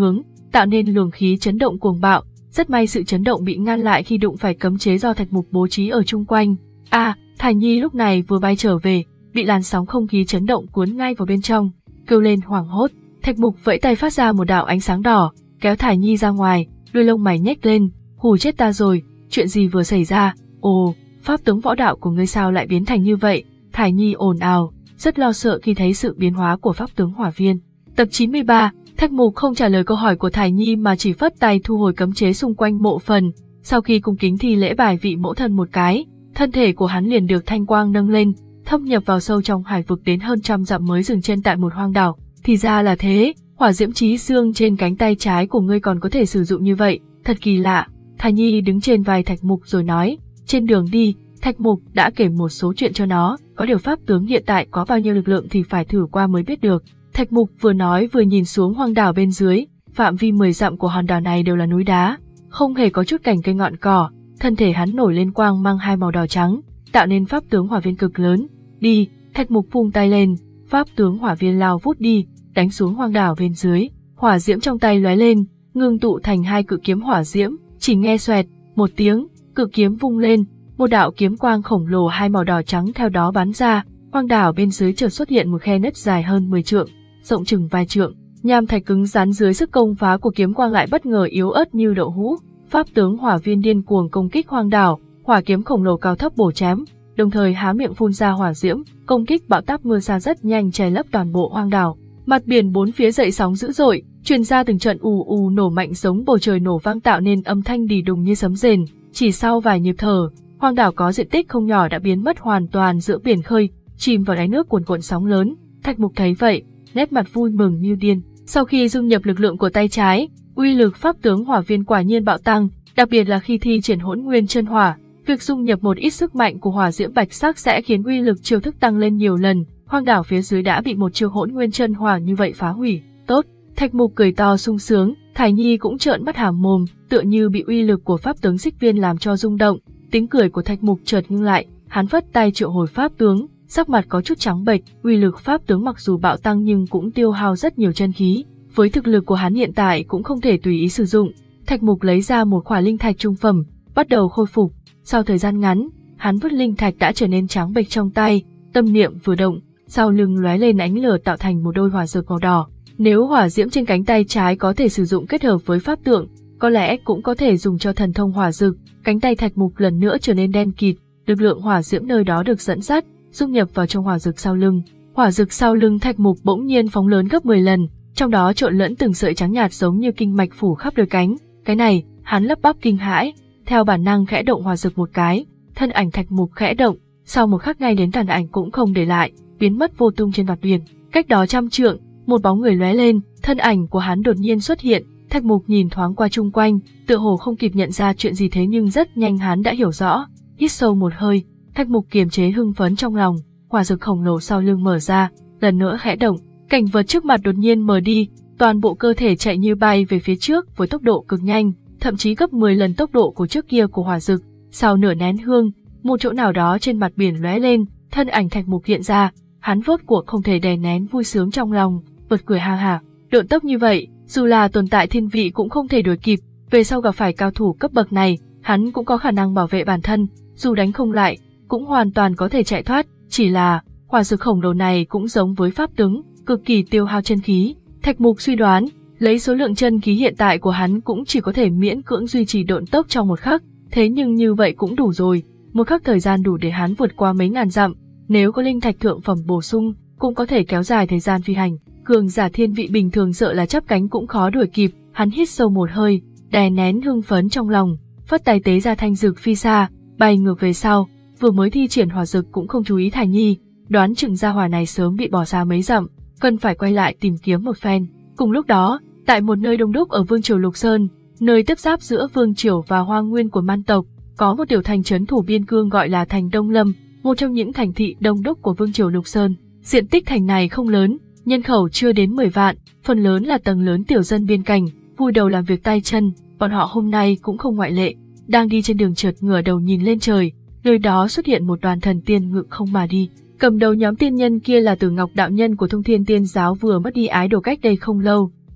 tạo nên luồng khí chấn động cuồng bạo. Rất may sự chấn động bị ngăn lại khi đụng phải cấm chế do Thạch Mục bố trí ở chung quanh. A, à, Thải Nhi lúc này vừa bay trở về, bị làn sóng không khí chấn động cuốn ngay vào bên trong, kêu lên hoảng hốt. Thạch Mục vẫy tay phát ra một đạo ánh sáng đỏ, kéo Thải Nhi ra ngoài, đuôi lông mày nhếch lên, hù chết ta rồi, chuyện gì vừa xảy ra? Ồ, pháp tướng võ đạo của ngươi sao lại biến thành như vậy? Thải Nhi ồn ào, rất lo sợ khi thấy sự biến hóa của pháp tướng hỏa viên. Tập chín mươi ba, Thạch Mục không trả lời câu hỏi của Thải Nhi mà chỉ phất tay thu hồi cấm chế xung quanh mộ phần. Sau khi cung kính thi lễ bài vị mẫu thân một cái, thân thể của hắn liền được thanh quang nâng lên, thâm nhập vào sâu trong hải vực đến hơn trăm dặm mới dừng chân tại một hoang đảo. Thì ra là thế, hỏa diễm chí xương trên cánh tay trái của ngươi còn có thể sử dụng như vậy, thật kỳ lạ. Thải Nhi đứng trên vai Thạch Mục rồi nói, trên đường đi, Thạch Mục đã kể một số chuyện cho nó, có điều pháp tướng hiện tại có bao nhiêu lực lượng thì phải thử qua mới biết được. Thạch Mục vừa nói vừa nhìn xuống hoang đảo bên dưới, phạm vi mười dặm của hòn đảo này đều là núi đá, không hề có chút cành cây ngọn cỏ, thân thể hắn nổi lên quang mang hai màu đỏ trắng, tạo nên pháp tướng hỏa viên cực lớn. Đi, Thạch Mục vung tay lên, pháp tướng hỏa viên lao vút đi, đánh xuống hoang đảo bên dưới, hỏa diễm trong tay lóe lên, ngưng tụ thành hai cự kiếm hỏa diễm, chỉ nghe xoẹt một tiếng, cự kiếm vung lên, một đạo kiếm quang khổng lồ hai màu đỏ trắng theo đó bắn ra, hoang đảo bên dưới chợt xuất hiện một khe nứt dài hơn mười trượng, rộng chừng vài trượng, nham thạch cứng rắn dưới sức công phá của kiếm quang lại bất ngờ yếu ớt như đậu hũ. Pháp tướng hỏa viên điên cuồng công kích hoang đảo, hỏa kiếm khổng lồ cao thấp bổ chém, đồng thời há miệng phun ra hỏa diễm, công kích bão táp mưa sa rất nhanh che lấp toàn bộ hoang đảo. Mặt biển bốn phía dậy sóng dữ dội, truyền ra từng trận ù ù nổ mạnh giống bầu trời nổ vang tạo nên âm thanh đì đùng như sấm rền. Chỉ sau vài nhịp thở, hoang đảo có diện tích không nhỏ đã biến mất hoàn toàn giữa biển khơi, chìm vào đáy nước cuồn cuộn sóng lớn. Thạch Mục thấy vậy, nét mặt vui mừng như điên. Sau khi dung nhập lực lượng của tay trái, uy lực pháp tướng hỏa viên quả nhiên bạo tăng, đặc biệt là khi thi triển hỗn nguyên chân hỏa, việc dung nhập một ít sức mạnh của hỏa diễm bạch sắc sẽ khiến uy lực chiêu thức tăng lên nhiều lần. Hoang đảo phía dưới đã bị một chiêu hỗn nguyên chân hỏa như vậy phá hủy. Tốt, Thạch Mục cười to sung sướng, Thải Nhi cũng trợn mắt há mồm, tựa như bị uy lực của pháp tướng xích viên làm cho rung động. Tiếng cười của Thạch Mục chợt ngưng lại, hắn vất tay triệu hồi pháp tướng, sắc mặt có chút trắng bệch. Uy lực pháp tướng mặc dù bạo tăng nhưng cũng tiêu hao rất nhiều chân khí, với thực lực của hắn hiện tại cũng không thể tùy ý sử dụng. Thạch Mục lấy ra một khỏa linh thạch trung phẩm, bắt đầu khôi phục. Sau thời gian ngắn, hắn vứt linh thạch đã trở nên trắng bệch trong tay, tâm niệm vừa động, sau lưng lóe lên ánh lửa tạo thành một đôi hỏa dược màu đỏ. Nếu hỏa diễm trên cánh tay trái có thể sử dụng kết hợp với pháp tượng, có lẽ cũng có thể dùng cho thần thông hỏa dược. Cánh tay Thạch Mục lần nữa trở nên đen kịt, lực lượng hỏa diễm nơi đó được dẫn dắt, dung nhập vào trong hỏa dược sau lưng. Hỏa dược sau lưng Thạch Mục bỗng nhiên phóng lớn gấp mười lần, trong đó trộn lẫn từng sợi trắng nhạt giống như kinh mạch phủ khắp đôi cánh. Cái này, hắn lắp bắp kinh hãi, theo bản năng khẽ động hỏa dược một cái, thân ảnh Thạch Mục khẽ động, sau một khắc ngay đến tàn ảnh cũng không để lại, biến mất vô tung trên mặt biển. Cách đó trăm trượng, một bóng người lóe lên, thân ảnh của hắn đột nhiên xuất hiện. Thạch Mục nhìn thoáng qua chung quanh, tựa hồ không kịp nhận ra chuyện gì thế nhưng rất nhanh hắn đã hiểu rõ. Hít sâu một hơi, Thạch Mục kiềm chế hưng phấn trong lòng, hỏa dược khổng lồ sau lưng mở ra, lần nữa khẽ động, cảnh vật trước mặt đột nhiên mờ đi, toàn bộ cơ thể chạy như bay về phía trước với tốc độ cực nhanh, thậm chí gấp mười lần tốc độ của trước kia của hỏa dược. Sau nửa nén hương, một chỗ nào đó trên mặt biển lóe lên, thân ảnh Thạch Mục hiện ra, hắn rốt cuộc không thể đè nén vui sướng trong lòng, bật cười ha hả. Độn tốc như vậy, dù là tồn tại thiên vị cũng không thể đuổi kịp, về sau gặp phải cao thủ cấp bậc này, hắn cũng có khả năng bảo vệ bản thân, dù đánh không lại, cũng hoàn toàn có thể chạy thoát, chỉ là hỏa dược khổng lồ này cũng giống với pháp tướng, cực kỳ tiêu hao chân khí. Thạch Mục suy đoán, lấy số lượng chân khí hiện tại của hắn cũng chỉ có thể miễn cưỡng duy trì độn tốc trong một khắc, thế nhưng như vậy cũng đủ rồi, một khắc thời gian đủ để hắn vượt qua mấy ngàn dặm, nếu có linh thạch thượng phẩm bổ sung, cũng có thể kéo dài thời gian phi hành. Cường giả thiên vị bình thường sợ là chắp cánh cũng khó đuổi kịp, hắn hít sâu một hơi, đè nén hưng phấn trong lòng, phất tay tế ra thanh dược phi xa, bay ngược về sau, vừa mới thi triển hỏa dược cũng không chú ý Thải Nhi, đoán chừng gia hỏa này sớm bị bỏ xa mấy dặm, cần phải quay lại tìm kiếm một phen. Cùng lúc đó, tại một nơi đông đúc ở Vương triều Lục Sơn, nơi tiếp giáp giữa Vương triều và Hoang Nguyên của Man tộc, có một tiểu thành trấn thủ biên cương gọi là thành Đông Lâm, một trong những thành thị đông đúc của Vương triều Lục Sơn. Diện tích thành này không lớn, nhân khẩu chưa đến mười vạn, phần lớn là tầng lớn tiểu dân biên cảnh, vui đầu làm việc tay chân, bọn họ hôm nay cũng không ngoại lệ. Đang đi trên đường chợt ngửa đầu nhìn lên trời, nơi đó xuất hiện một đoàn thần tiên ngự không mà đi. Cầm đầu nhóm tiên nhân kia là Tử Ngọc đạo nhân của Thông Thiên Tiên giáo vừa mất đi ái đồ cách đây không lâu.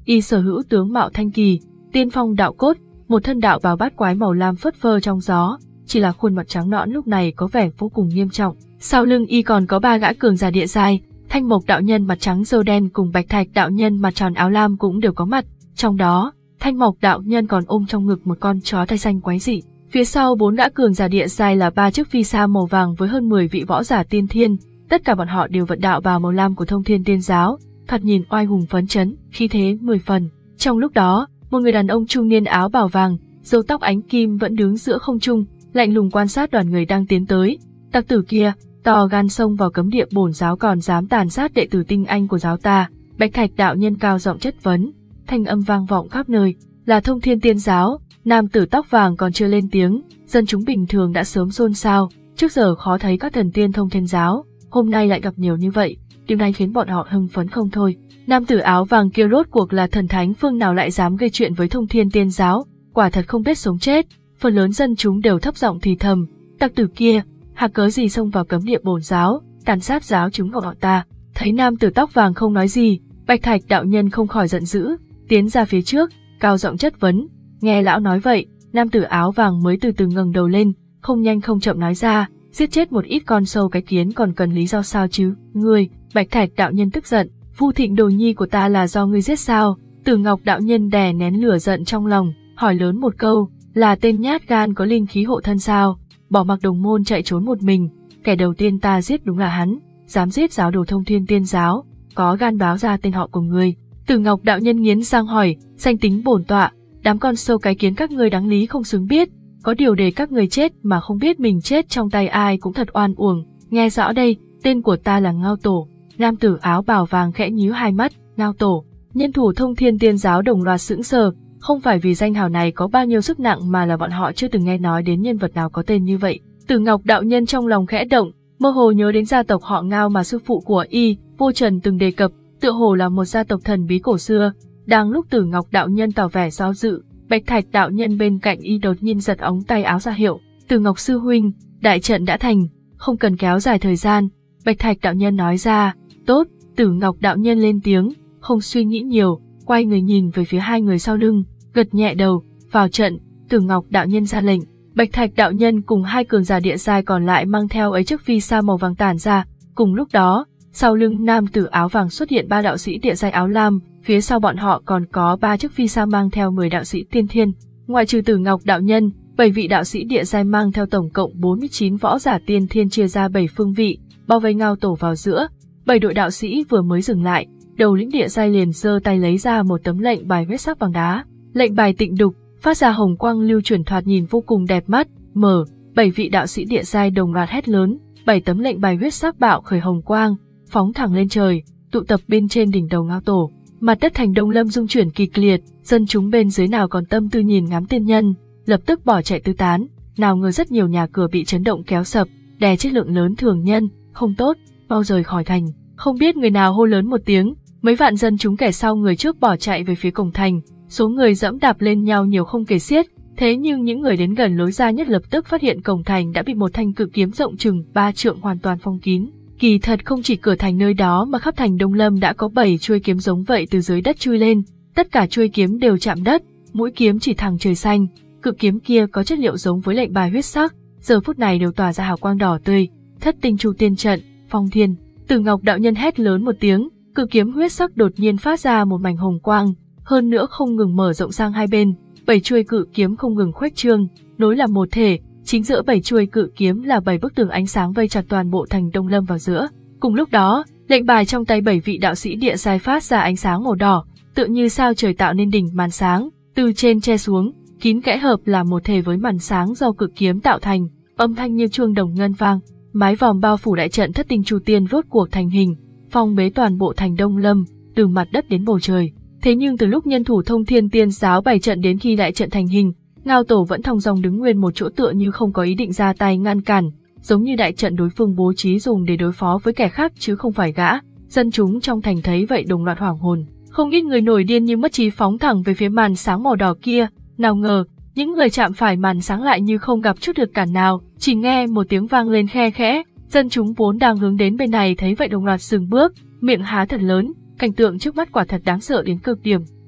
Y sở hữu tướng mạo thanh kỳ, tiên phong đạo cốt, một thân đạo bào bát quái màu lam phất phơ trong gió, chỉ là khuôn mặt trắng nõn lúc này có vẻ vô cùng nghiêm trọng. Sau lưng Y còn có ba gã cường giả địa giai, Thanh Mộc đạo nhân mặt trắng râu đen cùng Bạch Thạch đạo nhân mặt tròn áo lam cũng đều có mặt, trong đó, Thanh Mộc đạo nhân còn ôm trong ngực một con chó tai xanh quái dị. Phía sau bốn gã cường giả địa giai là ba chiếc phi sa màu vàng với hơn mười vị võ giả tiên thiên, tất cả bọn họ đều vận đạo bào màu lam của Thông Thiên Tiên giáo, thoạt nhìn oai hùng phấn chấn, khí thế mười phần. Trong lúc đó, một người đàn ông trung niên áo bào vàng, râu tóc ánh kim vẫn đứng giữa không trung, lạnh lùng quan sát đoàn người đang tiến tới. Tặc tử kia, to gan xông vào cấm địa bổn giáo còn dám tàn sát đệ tử tinh anh của giáo ta. Bạch Thạch đạo nhân cao giọng chất vấn, thanh âm vang vọng khắp nơi, là Thông Thiên Tiên giáo. Nam tử tóc vàng còn chưa lên tiếng, dân chúng bình thường đã sớm xôn xao, trước giờ khó thấy các thần tiên Thông Thiên giáo, hôm nay lại gặp nhiều như vậy, điều này khiến bọn họ hưng phấn không thôi. Nam tử áo vàng kia rốt cuộc là thần thánh phương nào lại dám gây chuyện với Thông Thiên Tiên giáo, quả thật không biết sống chết. Phần lớn dân chúng đều thấp giọng thì thầm, tặc tử kia, hạc cớ gì xông vào cấm địa bổn giáo, tàn sát giáo chúng của họ ta. Thấy nam tử tóc vàng không nói gì, Bạch Thạch đạo nhân không khỏi giận dữ, tiến ra phía trước, cao giọng chất vấn. Nghe lão nói vậy, nam tử áo vàng mới từ từ ngẩng đầu lên, không nhanh không chậm nói ra, giết chết một ít con sâu cái kiến còn cần lý do sao chứ? Ngươi, Bạch Thạch đạo nhân tức giận, Vu Thịnh đồ nhi của ta là do ngươi giết sao? Tử Ngọc đạo nhân đè nén lửa giận trong lòng, hỏi lớn một câu, là tên nhát gan có linh khí hộ thân sao? Bỏ mặc đồng môn chạy trốn một mình, kẻ đầu tiên ta giết đúng là hắn, dám giết giáo đồ Thông Thiên Tiên giáo, có gan báo ra tên họ của ngươi. Tử Ngọc đạo nhân nghiến răng hỏi, danh tính bổn tọa, đám con sâu cái kiến các ngươi đáng lý không xứng biết, có điều để các ngươi chết mà không biết mình chết trong tay ai cũng thật oan uổng. Nghe rõ đây, tên của ta là Ngao Tổ. Nam tử áo bào vàng khẽ nhíu hai mắt, Ngao Tổ. Nhân thủ Thông Thiên Tiên giáo đồng loạt sững sờ, không phải vì danh hào này có bao nhiêu sức nặng mà là bọn họ chưa từng nghe nói đến nhân vật nào có tên như vậy. Tử Ngọc đạo nhân trong lòng khẽ động, mơ hồ nhớ đến gia tộc họ Ngao mà sư phụ của Y, Vô Trần từng đề cập, tựa hồ là một gia tộc thần bí cổ xưa. Đang lúc Tử Ngọc đạo nhân tỏ vẻ do dự, Bạch Thạch đạo nhân bên cạnh Y đột nhiên giật ống tay áo ra hiệu, Tử Ngọc sư huynh, đại trận đã thành, không cần kéo dài thời gian. Bạch Thạch đạo nhân nói ra, tốt. Tử Ngọc đạo nhân lên tiếng, không suy nghĩ nhiều, quay người nhìn về phía hai người sau lưng, gật nhẹ đầu, vào trận. Tử Ngọc đạo nhân ra lệnh, Bạch Thạch đạo nhân cùng hai cường giả địa giai còn lại mang theo ấy chiếc phi sa màu vàng tản ra. Cùng lúc đó, sau lưng nam tử áo vàng xuất hiện ba đạo sĩ địa giai áo lam, phía sau bọn họ còn có ba chiếc phi sa mang theo mười đạo sĩ tiên thiên. Ngoại trừ Tử Ngọc đạo nhân, bảy vị đạo sĩ địa giai mang theo tổng cộng bốn mươi chín võ giả tiên thiên chia ra bảy phương vị, bao vây Ngao Tổ vào giữa. Bảy đội đạo sĩ vừa mới dừng lại, đầu lĩnh địa giai liền giơ tay lấy ra một tấm lệnh bài huyết sắc bằng đá. Lệnh bài tịnh đục, phát ra hồng quang lưu chuyển thoạt nhìn vô cùng đẹp mắt. Mở, bảy vị đạo sĩ địa giai đồng loạt hét lớn, bảy tấm lệnh bài huyết sắc bạo khởi hồng quang, phóng thẳng lên trời, tụ tập bên trên đỉnh đầu Ngao Tổ. Mặt đất thành Đông Lâm rung chuyển kịch liệt, dân chúng bên dưới nào còn tâm tư nhìn ngắm tiên nhân, lập tức bỏ chạy tứ tán. Nào ngờ rất nhiều nhà cửa bị chấn động kéo sập, đè chết lượng lớn thường nhân, không tốt, mau rời khỏi thành. Không biết người nào hô lớn một tiếng, mấy vạn dân chúng kẻ sau người trước bỏ chạy về phía cổng thành, số người dẫm đạp lên nhau nhiều không kể xiết. Thế nhưng những người đến gần lối ra nhất lập tức phát hiện cổng thành đã bị một thanh cự kiếm rộng chừng ba trượng hoàn toàn phong kín. Kỳ thật không chỉ cửa thành nơi đó mà khắp thành Đông Lâm đã có bảy chuôi kiếm giống vậy từ dưới đất chui lên, tất cả chuôi kiếm đều chạm đất, mũi kiếm chỉ thẳng trời xanh. Cự kiếm kia có chất liệu giống với lệnh bài huyết sắc, giờ phút này đều tỏa ra hào quang đỏ tươi. Thất tinh chu tiên trận, phong thiên. Tử Ngọc đạo nhân hét lớn một tiếng, cự kiếm huyết sắc đột nhiên phát ra một mảnh hồng quang, hơn nữa không ngừng mở rộng sang hai bên. Bảy chuôi cự kiếm không ngừng khuếch trương, nối làm một thể. Chính giữa bảy chuôi cự kiếm là bảy bức tường ánh sáng vây chặt toàn bộ thành Đông Lâm vào giữa. Cùng lúc đó, lệnh bài trong tay bảy vị đạo sĩ địa giai phát ra ánh sáng màu đỏ, tựa như sao trời tạo nên đỉnh màn sáng, từ trên che xuống, kín kẽ hợp là một thể với màn sáng do cự kiếm tạo thành, âm thanh như chuông đồng ngân vang. Mái vòm bao phủ đại trận thất tinh chu tiên rốt cuộc thành hình, phong bế toàn bộ thành Đông Lâm, từ mặt đất đến bầu trời. Thế nhưng từ lúc nhân thủ Thông Thiên Tiên giáo bày trận đến khi đại trận thành hình, Ngao Tổ vẫn thong dong đứng nguyên một chỗ tựa như không có ý định ra tay ngăn cản, giống như đại trận đối phương bố trí dùng để đối phó với kẻ khác chứ không phải gã. Dân chúng trong thành thấy vậy đồng loạt hoảng hồn, không ít người nổi điên như mất trí phóng thẳng về phía màn sáng màu đỏ kia. Nào ngờ, những người chạm phải màn sáng lại như không gặp chút lực cản nào, chỉ nghe một tiếng vang lên khe khẽ, dân chúng vốn đang hướng đến bên này thấy vậy đồng loạt dừng bước, miệng há thật lớn, cảnh tượng trước mắt quả thật đáng sợ đến cực điểm.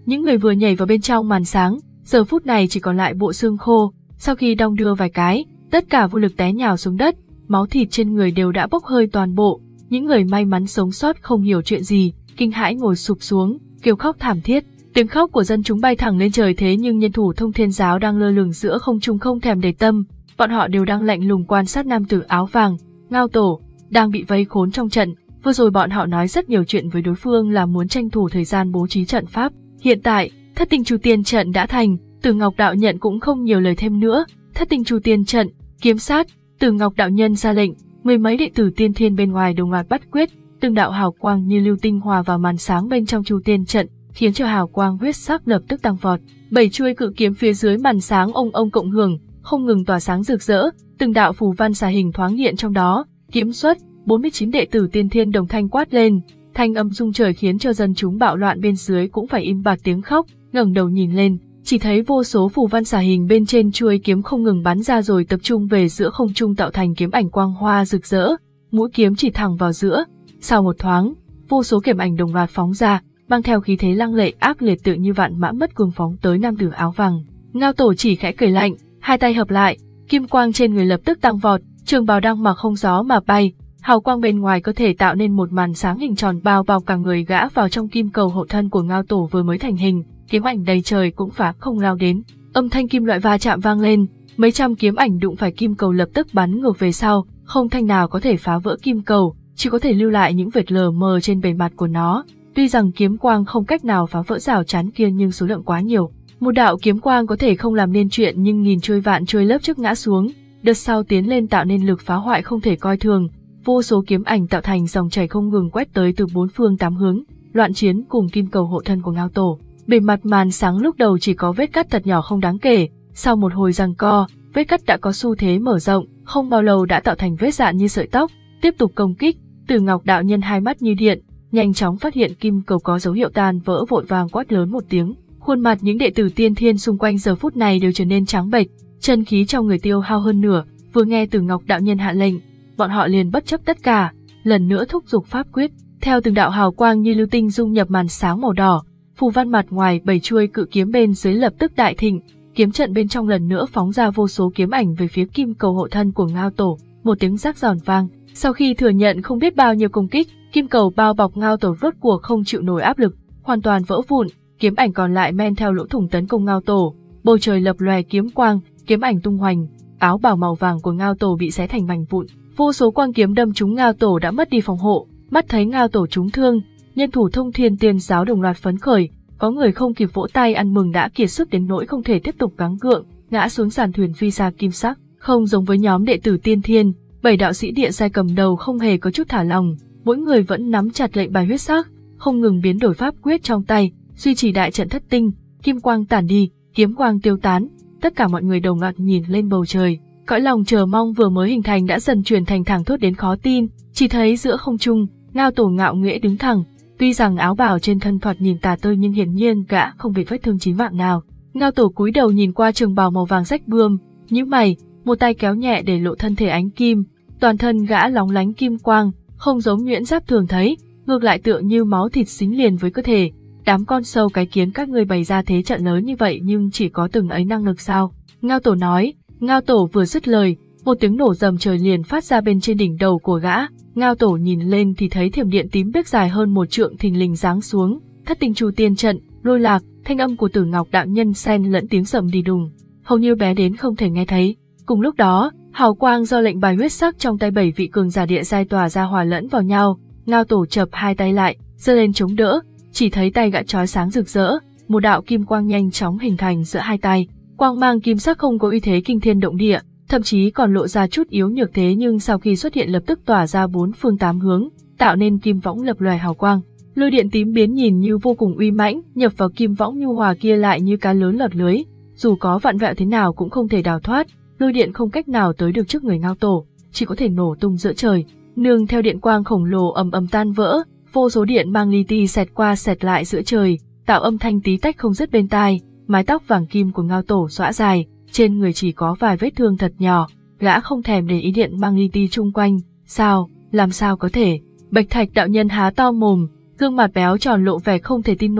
Những người vừa nhảy vào bên trong màn sáng, giờ phút này chỉ còn lại bộ xương khô, sau khi đong đưa vài cái, tất cả vô lực té nhào xuống đất, máu thịt trên người đều đã bốc hơi toàn bộ. Những người may mắn sống sót không hiểu chuyện gì, kinh hãi ngồi sụp xuống, kêu khóc thảm thiết. Tiếng khóc của dân chúng bay thẳng lên trời, thế nhưng nhân thủ Thông Thiên giáo đang lơ lửng giữa không trung không thèm để tâm, bọn họ đều đang lạnh lùng quan sát nam tử áo vàng, Ngao Tổ, đang bị vây khốn trong trận. Vừa rồi bọn họ nói rất nhiều chuyện với đối phương là muốn tranh thủ thời gian bố trí trận pháp. Hiện tại, Thất Tinh Chu Tiên trận đã thành, Tử Ngọc đạo nhận cũng không nhiều lời thêm nữa. Thất Tinh Chu Tiên trận, kiếm sát, Tử Ngọc đạo nhân ra lệnh, mười mấy đệ tử tiên thiên bên ngoài đồng loạt bắt quyết, từng đạo hào quang như lưu tinh hòa vào màn sáng bên trong Chu Tiên trận, khiến cho hào quang huyết sắc lập tức tăng vọt. Bảy chuôi cự kiếm phía dưới màn sáng ông ông cộng hưởng, không ngừng tỏa sáng rực rỡ, từng đạo phù văn xà hình thoáng hiện trong đó. Kiếm xuất, bốn mươi chín đệ tử tiên thiên đồng thanh quát lên, thanh âm rung trời khiến cho dân chúng bạo loạn bên dưới cũng phải im bặt tiếng khóc. Ngẩng đầu nhìn lên, chỉ thấy vô số phù văn xà hình bên trên chuôi kiếm không ngừng bắn ra rồi tập trung về giữa không trung tạo thành kiếm ảnh quang hoa rực rỡ, mũi kiếm chỉ thẳng vào giữa. Sau một thoáng, vô số kiếm ảnh đồng loạt phóng ra, mang theo khí thế lăng lệ ác liệt tự như vạn mã mất cuồng phóng tới nam tử áo vàng. Ngao Tổ chỉ khẽ cười lạnh, hai tay hợp lại, kim quang trên người lập tức tăng vọt, trường bào đang mặc không gió mà bay, hào quang bên ngoài có thể tạo nên một màn sáng hình tròn bao bọc cả người gã vào trong kim cầu hộ thân của Ngao Tổ vừa mới thành hình. Kiếm ảnh đầy trời cũng phá không lao đến, âm thanh kim loại va chạm vang lên, mấy trăm kiếm ảnh đụng phải kim cầu lập tức bắn ngược về sau, không thanh nào có thể phá vỡ kim cầu, chỉ có thể lưu lại những vệt lờ mờ trên bề mặt của nó. Tuy rằng kiếm quang không cách nào phá vỡ rào chắn kia nhưng số lượng quá nhiều, một đạo kiếm quang có thể không làm nên chuyện nhưng nghìn trôi vạn trôi lớp trước ngã xuống, đợt sau tiến lên tạo nên lực phá hoại không thể coi thường. Vô số kiếm ảnh tạo thành dòng chảy không ngừng quét tới từ bốn phương tám hướng, loạn chiến cùng kim cầu hộ thân của Ngao Tổ. Bề mặt màn sáng lúc đầu chỉ có vết cắt thật nhỏ không đáng kể, sau một hồi giằng co, vết cắt đã có xu thế mở rộng, không bao lâu đã tạo thành vết dạn như sợi tóc, tiếp tục công kích. Tử Ngọc đạo nhân hai mắt như điện, nhanh chóng phát hiện kim cầu có dấu hiệu tan vỡ, vội vàng quát lớn một tiếng. Khuôn mặt những đệ tử tiên thiên xung quanh giờ phút này đều trở nên trắng bệch, chân khí trong người tiêu hao hơn nửa. Vừa nghe Tử Ngọc đạo nhân hạ lệnh, bọn họ liền bất chấp tất cả, lần nữa thúc giục pháp quyết. Theo từng đạo hào quang như lưu tinh dung nhập màn sáng màu đỏ, phù văn mặt ngoài bảy chuôi cự kiếm bên dưới lập tức đại thịnh, kiếm trận bên trong lần nữa phóng ra vô số kiếm ảnh về phía kim cầu hộ thân của Ngao Tổ. Một tiếng rắc giòn vang, sau khi thừa nhận không biết bao nhiêu công kích, kim cầu bao bọc Ngao Tổ rốt cuộc không chịu nổi áp lực, hoàn toàn vỡ vụn. Kiếm ảnh còn lại men theo lỗ thủng tấn công Ngao Tổ, bầu trời lập lòe kiếm quang, kiếm ảnh tung hoành, áo bào màu vàng của Ngao Tổ bị xé thành mảnh vụn, vô số quang kiếm đâm trúng Ngao Tổ đã mất đi phòng hộ. Mắt thấy Ngao Tổ trúng thương, nhân thủ Thông Thiên Tiên giáo đồng loạt phấn khởi, có người không kịp vỗ tay ăn mừng đã kiệt sức đến nỗi không thể tiếp tục gắng gượng, ngã xuống sàn thuyền phi xa kim sắc. Không giống với nhóm đệ tử tiên thiên, bảy đạo sĩ địa giai cầm đầu không hề có chút thả lòng, mỗi người vẫn nắm chặt lệnh bài huyết sắc, không ngừng biến đổi pháp quyết trong tay, duy trì đại trận thất tinh. Kim quang tản đi, kiếm quang tiêu tán, tất cả mọi người đồng loạt nhìn lên bầu trời, cõi lòng chờ mong vừa mới hình thành đã dần chuyển thành thẳng thốt đến khó tin. Chỉ thấy giữa không trung, Ngao Tổ ngạo nghễ đứng thẳng, tuy rằng áo bào trên thân thoạt nhìn tà tơi nhưng hiển nhiên gã không bị vết thương chí mạng nào. Ngao Tổ cúi đầu nhìn qua trường bào màu vàng rách bươm, nhíu mày, một tay kéo nhẹ để lộ thân thể ánh kim, toàn thân gã lóng lánh kim quang, không giống nhuyễn giáp thường thấy, ngược lại tựa như máu thịt dính liền với cơ thể. Đám con sâu cái kiến các ngươi bày ra thế trận lớn như vậy nhưng chỉ có từng ấy năng lực sao? Ngao Tổ nói. Ngao Tổ vừa dứt lời, một tiếng nổ rầm trời liền phát ra bên trên đỉnh đầu của gã. Ngao Tổ nhìn lên thì thấy thiểm điện tím biếc dài hơn một trượng thình lình giáng xuống. Thất Tinh Chu Tiên trận, lôi lạc, thanh âm của Tử Ngọc đạo nhân xen lẫn tiếng sầm đi đùng, hầu như bé đến không thể nghe thấy. Cùng lúc đó, hào quang do lệnh bài huyết sắc trong tay bảy vị cường giả địa giai tỏa ra hòa lẫn vào nhau. Ngao Tổ chập hai tay lại, giơ lên chống đỡ, chỉ thấy tay gã chói sáng rực rỡ, một đạo kim quang nhanh chóng hình thành giữa hai tay. Quang mang kim sắc không có uy thế kinh thiên động địa, thậm chí còn lộ ra chút yếu nhược thế nhưng sau khi xuất hiện lập tức tỏa ra bốn phương tám hướng, tạo nên kim võng lập lòe hào quang. Lôi điện tím biến nhìn như vô cùng uy mãnh, nhập vào kim võng nhu hòa kia lại như cá lớn lọt lưới, dù có vặn vẹo thế nào cũng không thể đào thoát. Lôi điện không cách nào tới được trước người Ngao Tổ, chỉ có thể nổ tung giữa trời. Nương theo điện quang khổng lồ ầm ầm tan vỡ, vô số điện mang li ti xẹt qua xẹt lại giữa trời, tạo âm thanh tí tách không dứt bên tai. Mái tóc vàng kim của Ngao Tổ xõa dài, trên người chỉ có vài vết thương thật nhỏ, gã không thèm để ý điện mang li ti chung quanh. Sao, làm sao có thể? Bạch Thạch đạo nhân há to mồm, gương mặt béo tròn lộ vẻ không thể tin nổi,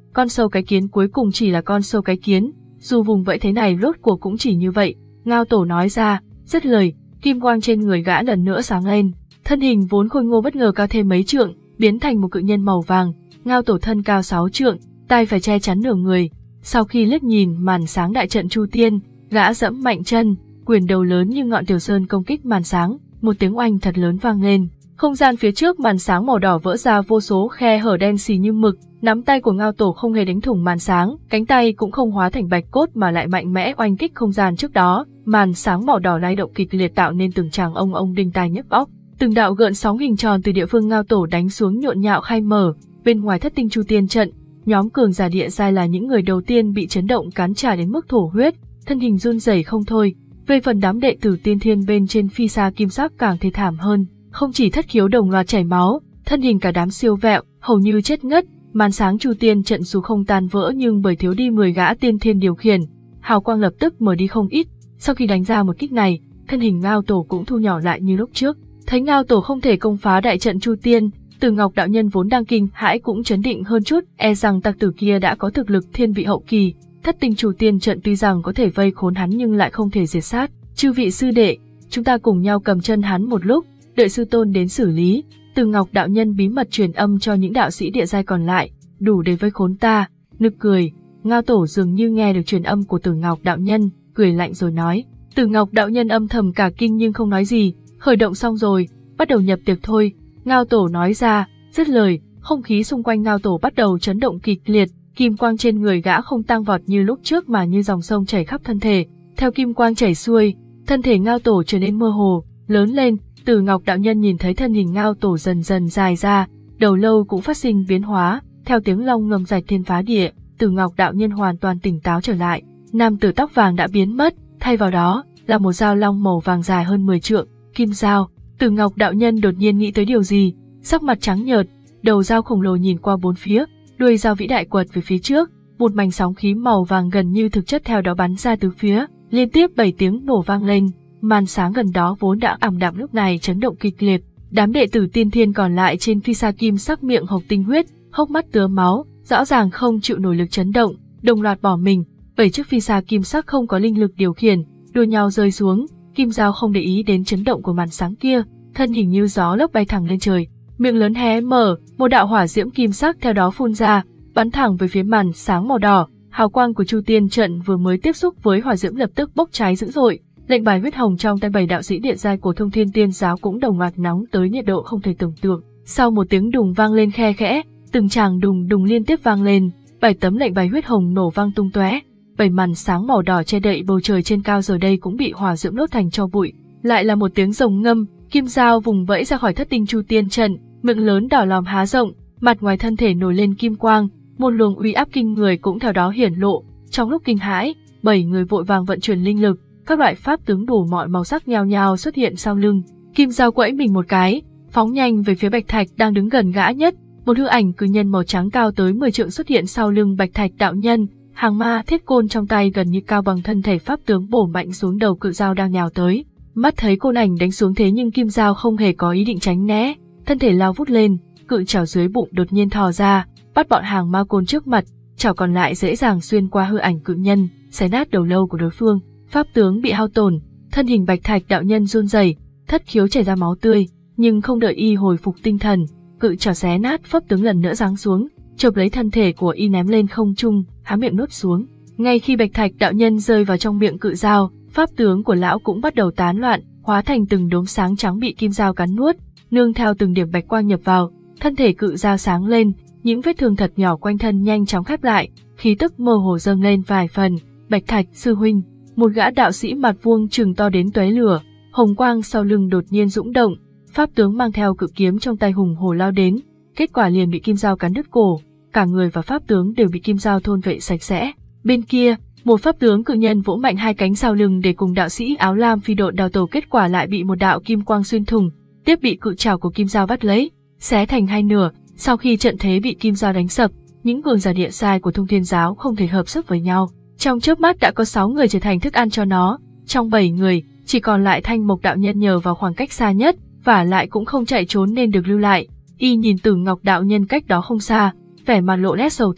con sâu cái kiến cuối cùng chỉ là con sâu cái kiến, dù vùng vẫy thế này rốt cuộc cũng chỉ như vậy, Ngao Tổ nói ra, dứt lời, kim quang trên người gã lần nữa sáng lên, thân hình vốn khôi ngô bất ngờ cao thêm mấy trượng, biến thành một cự nhân màu vàng. Ngao Tổ thân cao sáu trượng, tay phải che chắn nửa người. Sau khi liếc nhìn màn sáng đại trận Chu Tiên, gã dẫm mạnh chân, quyền đầu lớn như ngọn tiểu sơn công kích màn sáng, một tiếng oanh thật lớn vang lên. Không gian phía trước màn sáng màu đỏ vỡ ra vô số khe hở đen xì như mực, nắm tay của Ngao Tổ không hề đánh thủng màn sáng, cánh tay cũng không hóa thành bạch cốt mà lại mạnh mẽ oanh kích không gian trước đó. Màn sáng màu đỏ lay động kịch liệt tạo nên từng tràng ông ông đinh tai nhức óc. Từng đạo gợn sóng hình tròn từ địa phương Ngao Tổ đánh xuống nhộn nhạo khai mở. Bên ngoài thất tinh Chu Tiên trận, nhóm cường giả địa giai là những người đầu tiên bị chấn động cắn trả đến mức thổ huyết, thân hình run rẩy không thôi. Về phần đám đệ tử tiên thiên bên trên phi sa kim sắc càng thê thảm hơn, không chỉ thất khiếu đồng loạt chảy máu, thân hình cả đám siêu vẹo, hầu như chết ngất. Màn sáng Chu Tiên trận dù không tan vỡ nhưng bởi thiếu đi mười gã tiên thiên điều khiển, hào quang lập tức mở đi không ít. Sau khi đánh ra một kích này, thân hình Ngao Tổ cũng thu nhỏ lại như lúc trước. Thấy Ngao Tổ không thể công phá đại trận Chu Tiên, Từ Ngọc đạo nhân vốn đang kinh hãi cũng chấn định hơn chút, e rằng tặc tử kia đã có thực lực thiên vị hậu kỳ. Thất tinh Chu Tiên trận tuy rằng có thể vây khốn hắn nhưng lại không thể diệt sát. Chư vị sư đệ, chúng ta cùng nhau cầm chân hắn một lúc, đợi sư tôn đến xử lý. Từ Ngọc đạo nhân bí mật truyền âm cho những đạo sĩ địa giai còn lại, đủ để vây khốn ta. Nực cười, Ngao Tổ dường như nghe được truyền âm của Từ Ngọc đạo nhân, cười lạnh rồi nói. Từ Ngọc đạo nhân âm thầm cả kinh nhưng không nói gì. Khởi động xong rồi, bắt đầu nhập tiệc thôi. Ngao Tổ nói ra, dứt lời, không khí xung quanh Ngao Tổ bắt đầu chấn động kịch liệt, kim quang trên người gã không tăng vọt như lúc trước mà như dòng sông chảy khắp thân thể. Theo kim quang chảy xuôi, thân thể Ngao Tổ trở nên mơ hồ, lớn lên. Từ Ngọc đạo nhân nhìn thấy thân hình Ngao Tổ dần dần dài ra, đầu lâu cũng phát sinh biến hóa, theo tiếng long ngâm rạch thiên phá địa, Từ Ngọc đạo nhân hoàn toàn tỉnh táo trở lại. Nam tử tóc vàng đã biến mất, thay vào đó là một dao long màu vàng dài hơn mười trượng, kim dao. Từ Ngọc đạo nhân đột nhiên nghĩ tới điều gì, sắc mặt trắng nhợt, đầu dao khổng lồ nhìn qua bốn phía, đuôi dao vĩ đại quật về phía trước, một mảnh sóng khí màu vàng gần như thực chất theo đó bắn ra từ phía, liên tiếp bảy tiếng nổ vang lên. Màn sáng gần đó vốn đã ảm đạm lúc này chấn động kịch liệt, đám đệ tử tiên thiên còn lại trên phi sa kim sắc miệng hộc tinh huyết, hốc mắt tứa máu, rõ ràng không chịu nổi lực chấn động, đồng loạt bỏ mình. Bảy chiếc phi sa kim sắc không có linh lực điều khiển, đua nhau rơi xuống. Kim dao không để ý đến chấn động của màn sáng kia, thân hình như gió lốc bay thẳng lên trời, miệng lớn hé mở, một đạo hỏa diễm kim sắc theo đó phun ra, bắn thẳng về phía màn sáng màu đỏ. Hào quang của Chu Tiên trận vừa mới tiếp xúc với hỏa diễm lập tức bốc cháy dữ dội. Lệnh bài huyết hồng trong tay bảy đạo sĩ địa giai của Thông Thiên Tiên giáo cũng đồng loạt nóng tới nhiệt độ không thể tưởng tượng. Sau một tiếng đùng vang lên khe khẽ, từng tràng đùng đùng liên tiếp vang lên, bảy tấm lệnh bài huyết hồng nổ vang tung tóe. Bảy màn sáng màu đỏ che đậy bầu trời trên cao giờ đây cũng bị hỏa diễm đốt thành tro bụi. Lại là một tiếng rồng ngâm, kim dao vùng vẫy ra khỏi thất tinh Chu Tiên trận, miệng lớn đỏ lòm há rộng, mặt ngoài thân thể nổi lên kim quang, một luồng uy áp kinh người cũng theo đó hiển lộ. Trong lúc kinh hãi, bảy người vội vàng vận chuyển linh lực, các loại pháp tướng đủ mọi màu sắc nhao nhao xuất hiện sau lưng. Kim dao quẫy mình một cái, phóng nhanh về phía Bạch Thạch đang đứng gần gã nhất. Một hư ảnh cự nhân màu trắng cao tới mười trượng xuất hiện sau lưng Bạch Thạch đạo nhân. Hàng ma thiết côn trong tay gần như cao bằng thân thể pháp tướng bổ mạnh xuống đầu cự dao đang nhào tới. Mắt thấy côn ảnh đánh xuống thế nhưng kim dao không hề có ý định tránh né, thân thể lao vút lên, cự chảo dưới bụng đột nhiên thò ra, bắt bọn hàng ma côn trước mặt, chảo còn lại dễ dàng xuyên qua hư ảnh cự nhân, xé nát đầu lâu của đối phương. Pháp tướng bị hao tổn, thân hình Bạch Thạch đạo nhân run rẩy, thất khiếu chảy ra máu tươi, nhưng không đợi y hồi phục tinh thần, cự chảo xé nát pháp tướng lần nữa giáng xuống, chộp lấy thân thể của y ném lên không trung, há miệng nuốt xuống. Ngay khi Bạch Thạch đạo nhân rơi vào trong miệng cự dao, pháp tướng của lão cũng bắt đầu tán loạn, hóa thành từng đốm sáng trắng bị kim dao cắn nuốt, nương theo từng điểm bạch quang nhập vào, thân thể cự dao sáng lên, những vết thương thật nhỏ quanh thân nhanh chóng khép lại, khí tức mơ hồ dâng lên vài phần. Bạch Thạch sư huynh, một gã đạo sĩ mặt vuông trừng to đến tóe lửa, hồng quang sau lưng đột nhiên dũng động, pháp tướng mang theo cự kiếm trong tay hùng hổ lao đến, kết quả liền bị kim dao cắn đứt cổ, cả người và pháp tướng đều bị kim dao thôn vệ sạch sẽ. Bên kia, một pháp tướng cự nhân vỗ mạnh hai cánh sau lưng để cùng đạo sĩ áo lam phi độn đào tổ, kết quả lại bị một đạo kim quang xuyên thủng, tiếp bị cự trảo của kim dao bắt lấy, xé thành hai nửa. Sau khi trận thế bị kim dao đánh sập, những cường giả địa giai của Thông Thiên giáo không thể hợp sức với nhau. Trong chớp mắt đã có sáu người trở thành thức ăn cho nó, trong bảy người, chỉ còn lại Thanh Mộc đạo nhân nhờ vào khoảng cách xa nhất, và lại cũng không chạy trốn nên được lưu lại. Y nhìn Từ Ngọc đạo nhân cách đó không xa, vẻ mặt lộ nét sầu thảm,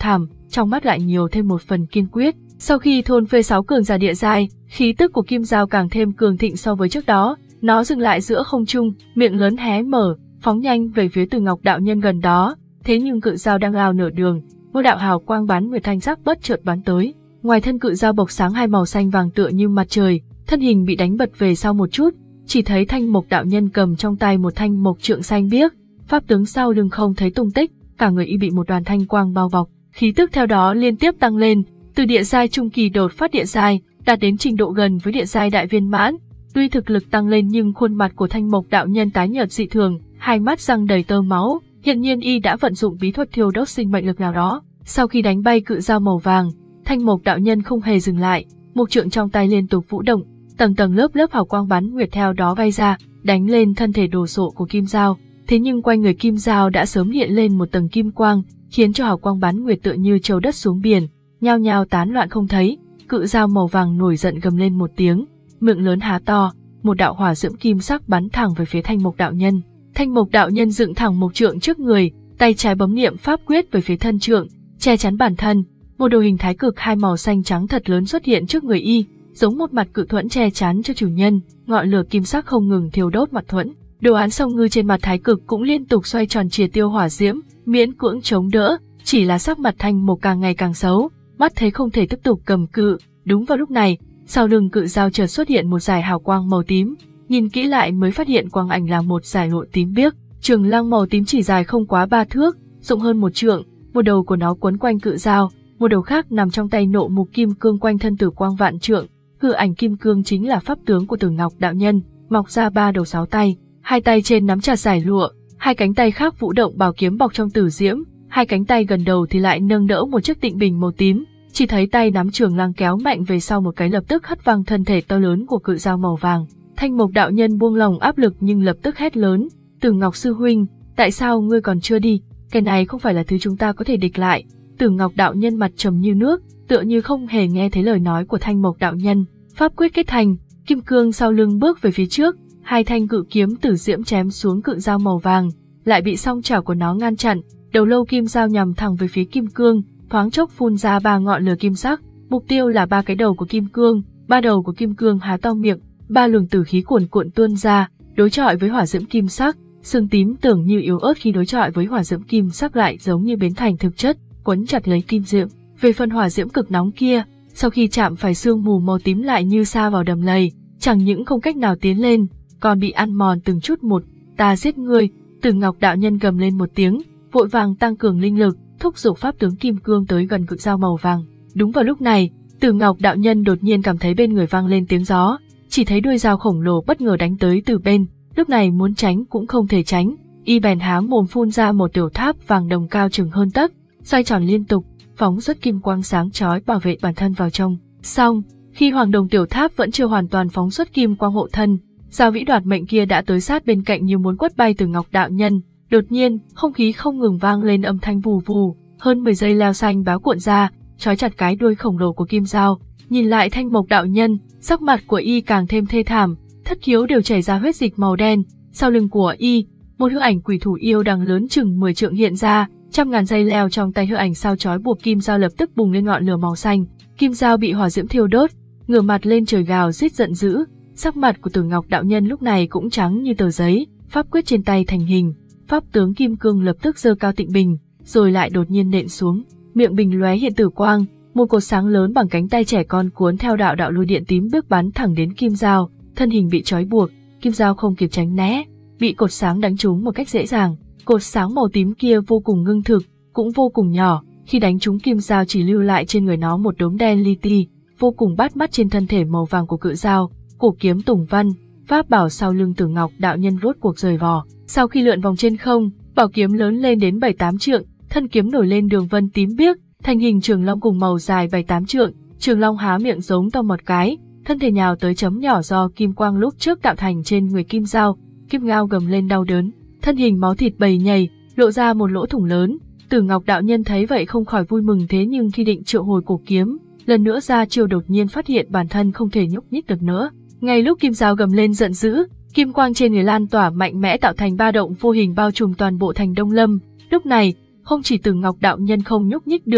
trong mắt lại nhiều thêm một phần kiên quyết. Sau khi thôn phệ sáu cường giả địa giai, khí tức của kim dao càng thêm cường thịnh so với trước đó, nó dừng lại giữa không trung, miệng lớn hé mở, phóng nhanh về phía Từ Ngọc đạo nhân gần đó. Thế nhưng cự dao đang lao nửa đường, một đạo hào quang bán nguyệt thanh sắc bất chợt bắn tới. Ngoài thân cự dao bộc sáng hai màu xanh vàng tựa như mặt trời, thân hình bị đánh bật về sau một chút, chỉ thấy Thanh Mộc đạo nhân cầm trong tay một thanh mộc trượng xanh biếc, pháp tướng sau lưng không thấy tung tích, cả người y bị một đoàn thanh quang bao bọc, khí tức theo đó liên tiếp tăng lên, từ địa giai trung kỳ đột phát địa giai, đạt đến trình độ gần với địa giai đại viên mãn. Tuy thực lực tăng lên nhưng khuôn mặt của Thanh Mộc đạo nhân tái nhợt dị thường, hai mắt răng đầy tơ máu, hiện nhiên y đã vận dụng bí thuật thiêu đốt sinh mệnh lực nào đó. Sau khi đánh bay cự dao màu vàng, Thanh Mộc đạo nhân không hề dừng lại, mộc trượng trong tay liên tục vũ động, tầng tầng lớp lớp hào quang bán nguyệt theo đó bay ra, đánh lên thân thể đồ sộ của kim dao. Thế nhưng quanh người kim dao đã sớm hiện lên một tầng kim quang, khiến cho hào quang bán nguyệt tựa như trâu đất xuống biển, nhao nhao tán loạn không thấy. Cự dao màu vàng nổi giận gầm lên một tiếng, miệng lớn há to, một đạo hỏa diễm kim sắc bắn thẳng về phía Thanh Mộc đạo nhân. Thanh Mộc đạo nhân dựng thẳng mộc trượng trước người, tay trái bấm niệm pháp quyết về phía thân trượng, che chắn bản thân. Một đồ hình thái cực hai màu xanh trắng thật lớn xuất hiện trước người y, giống một mặt cự thuẫn che chắn cho chủ nhân, ngọn lửa kim sắc không ngừng thiêu đốt mặt thuẫn. Đồ án song ngư trên mặt thái cực cũng liên tục xoay tròn chìa tiêu hỏa diễm, miễn cưỡng chống đỡ, chỉ là sắc mặt Thanh Mộc càng ngày càng xấu, mắt thấy không thể tiếp tục cầm cự. Đúng vào lúc này, sau lưng cự dao chợt xuất hiện một dải hào quang màu tím, nhìn kỹ lại mới phát hiện quang ảnh là một dải lụa tím biếc, trường lăng màu tím chỉ dài không quá ba thước, rộng hơn một trượng, một đầu của nó quấn quanh cự dao, một đầu khác nằm trong tay nộ mục kim cương quanh thân Tử Quang vạn trượng. Hư ảnh kim cương chính là pháp tướng của Tử Ngọc đạo nhân, mọc ra ba đầu sáu tay, hai tay trên nắm chặt dải lụa, hai cánh tay khác vũ động bảo kiếm bọc trong tử diễm, hai cánh tay gần đầu thì lại nâng đỡ một chiếc tịnh bình màu tím. Chỉ thấy tay nắm trường lăng kéo mạnh về sau một cái lập tức hất văng thân thể to lớn của cự dao màu vàng. Thanh Mộc đạo nhân buông lòng áp lực nhưng lập tức hét lớn, Tử Ngọc sư huynh, tại sao ngươi còn chưa đi? Cái này không phải là thứ chúng ta có thể địch lại. Tử Ngọc đạo nhân mặt trầm như nước, tựa như không hề nghe thấy lời nói của Thanh Mộc đạo nhân. Pháp quyết kết thành, kim cương sau lưng bước về phía trước, hai thanh cự kiếm tử diễm chém xuống cự dao màu vàng, lại bị song chảo của nó ngăn chặn. Đầu lâu kim dao nhằm thẳng về phía kim cương, thoáng chốc phun ra ba ngọn lửa kim sắc, mục tiêu là ba cái đầu của kim cương. Ba đầu của kim cương há to miệng, ba luồng tử khí cuồn cuộn tuôn ra, đối chọi với hỏa diễm kim sắc. Sương tím tưởng như yếu ớt khi đối chọi với hỏa diễm kim sắc lại giống như biến thành thực chất, quấn chặt lấy kim diễm. Về phần hỏa diễm cực nóng kia, sau khi chạm phải sương mù màu tím lại như sa vào đầm lầy, chẳng những không cách nào tiến lên, còn bị ăn mòn từng chút một. Ta giết ngươi! Tử Ngọc đạo nhân gầm lên một tiếng, vội vàng tăng cường linh lực, thúc giục pháp tướng kim cương tới gần cự dao màu vàng. Đúng vào lúc này, Tử Ngọc đạo nhân đột nhiên cảm thấy bên người vang lên tiếng gió, chỉ thấy đuôi dao khổng lồ bất ngờ đánh tới từ bên, lúc này muốn tránh cũng không thể tránh, y bèn há mồm phun ra một tiểu tháp vàng đồng cao chừng hơn tấc, xoay tròn liên tục, phóng xuất kim quang sáng chói bảo vệ bản thân vào trong. Xong, khi hoàng đồng tiểu tháp vẫn chưa hoàn toàn phóng xuất kim quang hộ thân, dao vĩ đoạt mệnh kia đã tới sát bên cạnh như muốn quất bay Tử Ngọc đạo nhân. Đột nhiên, không khí không ngừng vang lên âm thanh vù vù, hơn mười dây leo xanh báo cuộn ra, trói chặt cái đuôi khổng lồ của kim dao. Nhìn lại Thanh Mộc đạo nhân, sắc mặt của y càng thêm thê thảm, thất khiếu đều chảy ra huyết dịch màu đen. Sau lưng của y, một hư ảnh quỷ thủ yêu đằng lớn chừng mười trượng hiện ra, trăm ngàn dây leo trong tay hư ảnh sao chói buộc kim dao lập tức bùng lên ngọn lửa màu xanh. Kim dao bị hỏa diễm thiêu đốt, ngửa mặt lên trời gào rít giận dữ. Sắc mặt của Tử Ngọc đạo nhân lúc này cũng trắng như tờ giấy, pháp quyết trên tay thành hình, pháp tướng kim cương lập tức giơ cao tịnh bình, rồi lại đột nhiên nện xuống, miệng bình lóe hiện tử quang, một cột sáng lớn bằng cánh tay trẻ con cuốn theo đạo đạo lôi điện tím bước bắn thẳng đến kim dao, thân hình bị trói buộc, kim dao không kịp tránh né, bị cột sáng đánh trúng một cách dễ dàng. Cột sáng màu tím kia vô cùng ngưng thực, cũng vô cùng nhỏ, khi đánh trúng kim dao chỉ lưu lại trên người nó một đốm đen li ti, vô cùng bắt mắt trên thân thể màu vàng của cự dao. Cổ kiếm Tùng Văn, pháp bảo sau lưng Tử Ngọc đạo nhân rốt cuộc rời vỏ. Sau khi lượn vòng trên không, bảo kiếm lớn lên đến bảy tám trượng, thân kiếm nổi lên đường vân tím biếc, thành hình trường long cùng màu dài bảy tám trượng. Trường long há miệng giống to một cái, thân thể nhào tới chấm nhỏ do kim quang lúc trước tạo thành trên người kim dao. Kim ngao gầm lên đau đớn, thân hình máu thịt bầy nhầy, lộ ra một lỗ thủng lớn. Tử Ngọc đạo nhân thấy vậy không khỏi vui mừng, thế nhưng khi định triệu hồi cổ kiếm, lần nữa ra chiêu đột nhiên phát hiện bản thân không thể nhúc nhích được nữa. Ngay lúc kim dao gầm lên giận dữ, kim quang trên người lan tỏa mạnh mẽ tạo thành ba động vô hình bao trùm toàn bộ thành Đông Lâm. Lúc này, không chỉ Tử Ngọc đạo nhân không nhúc nhích được,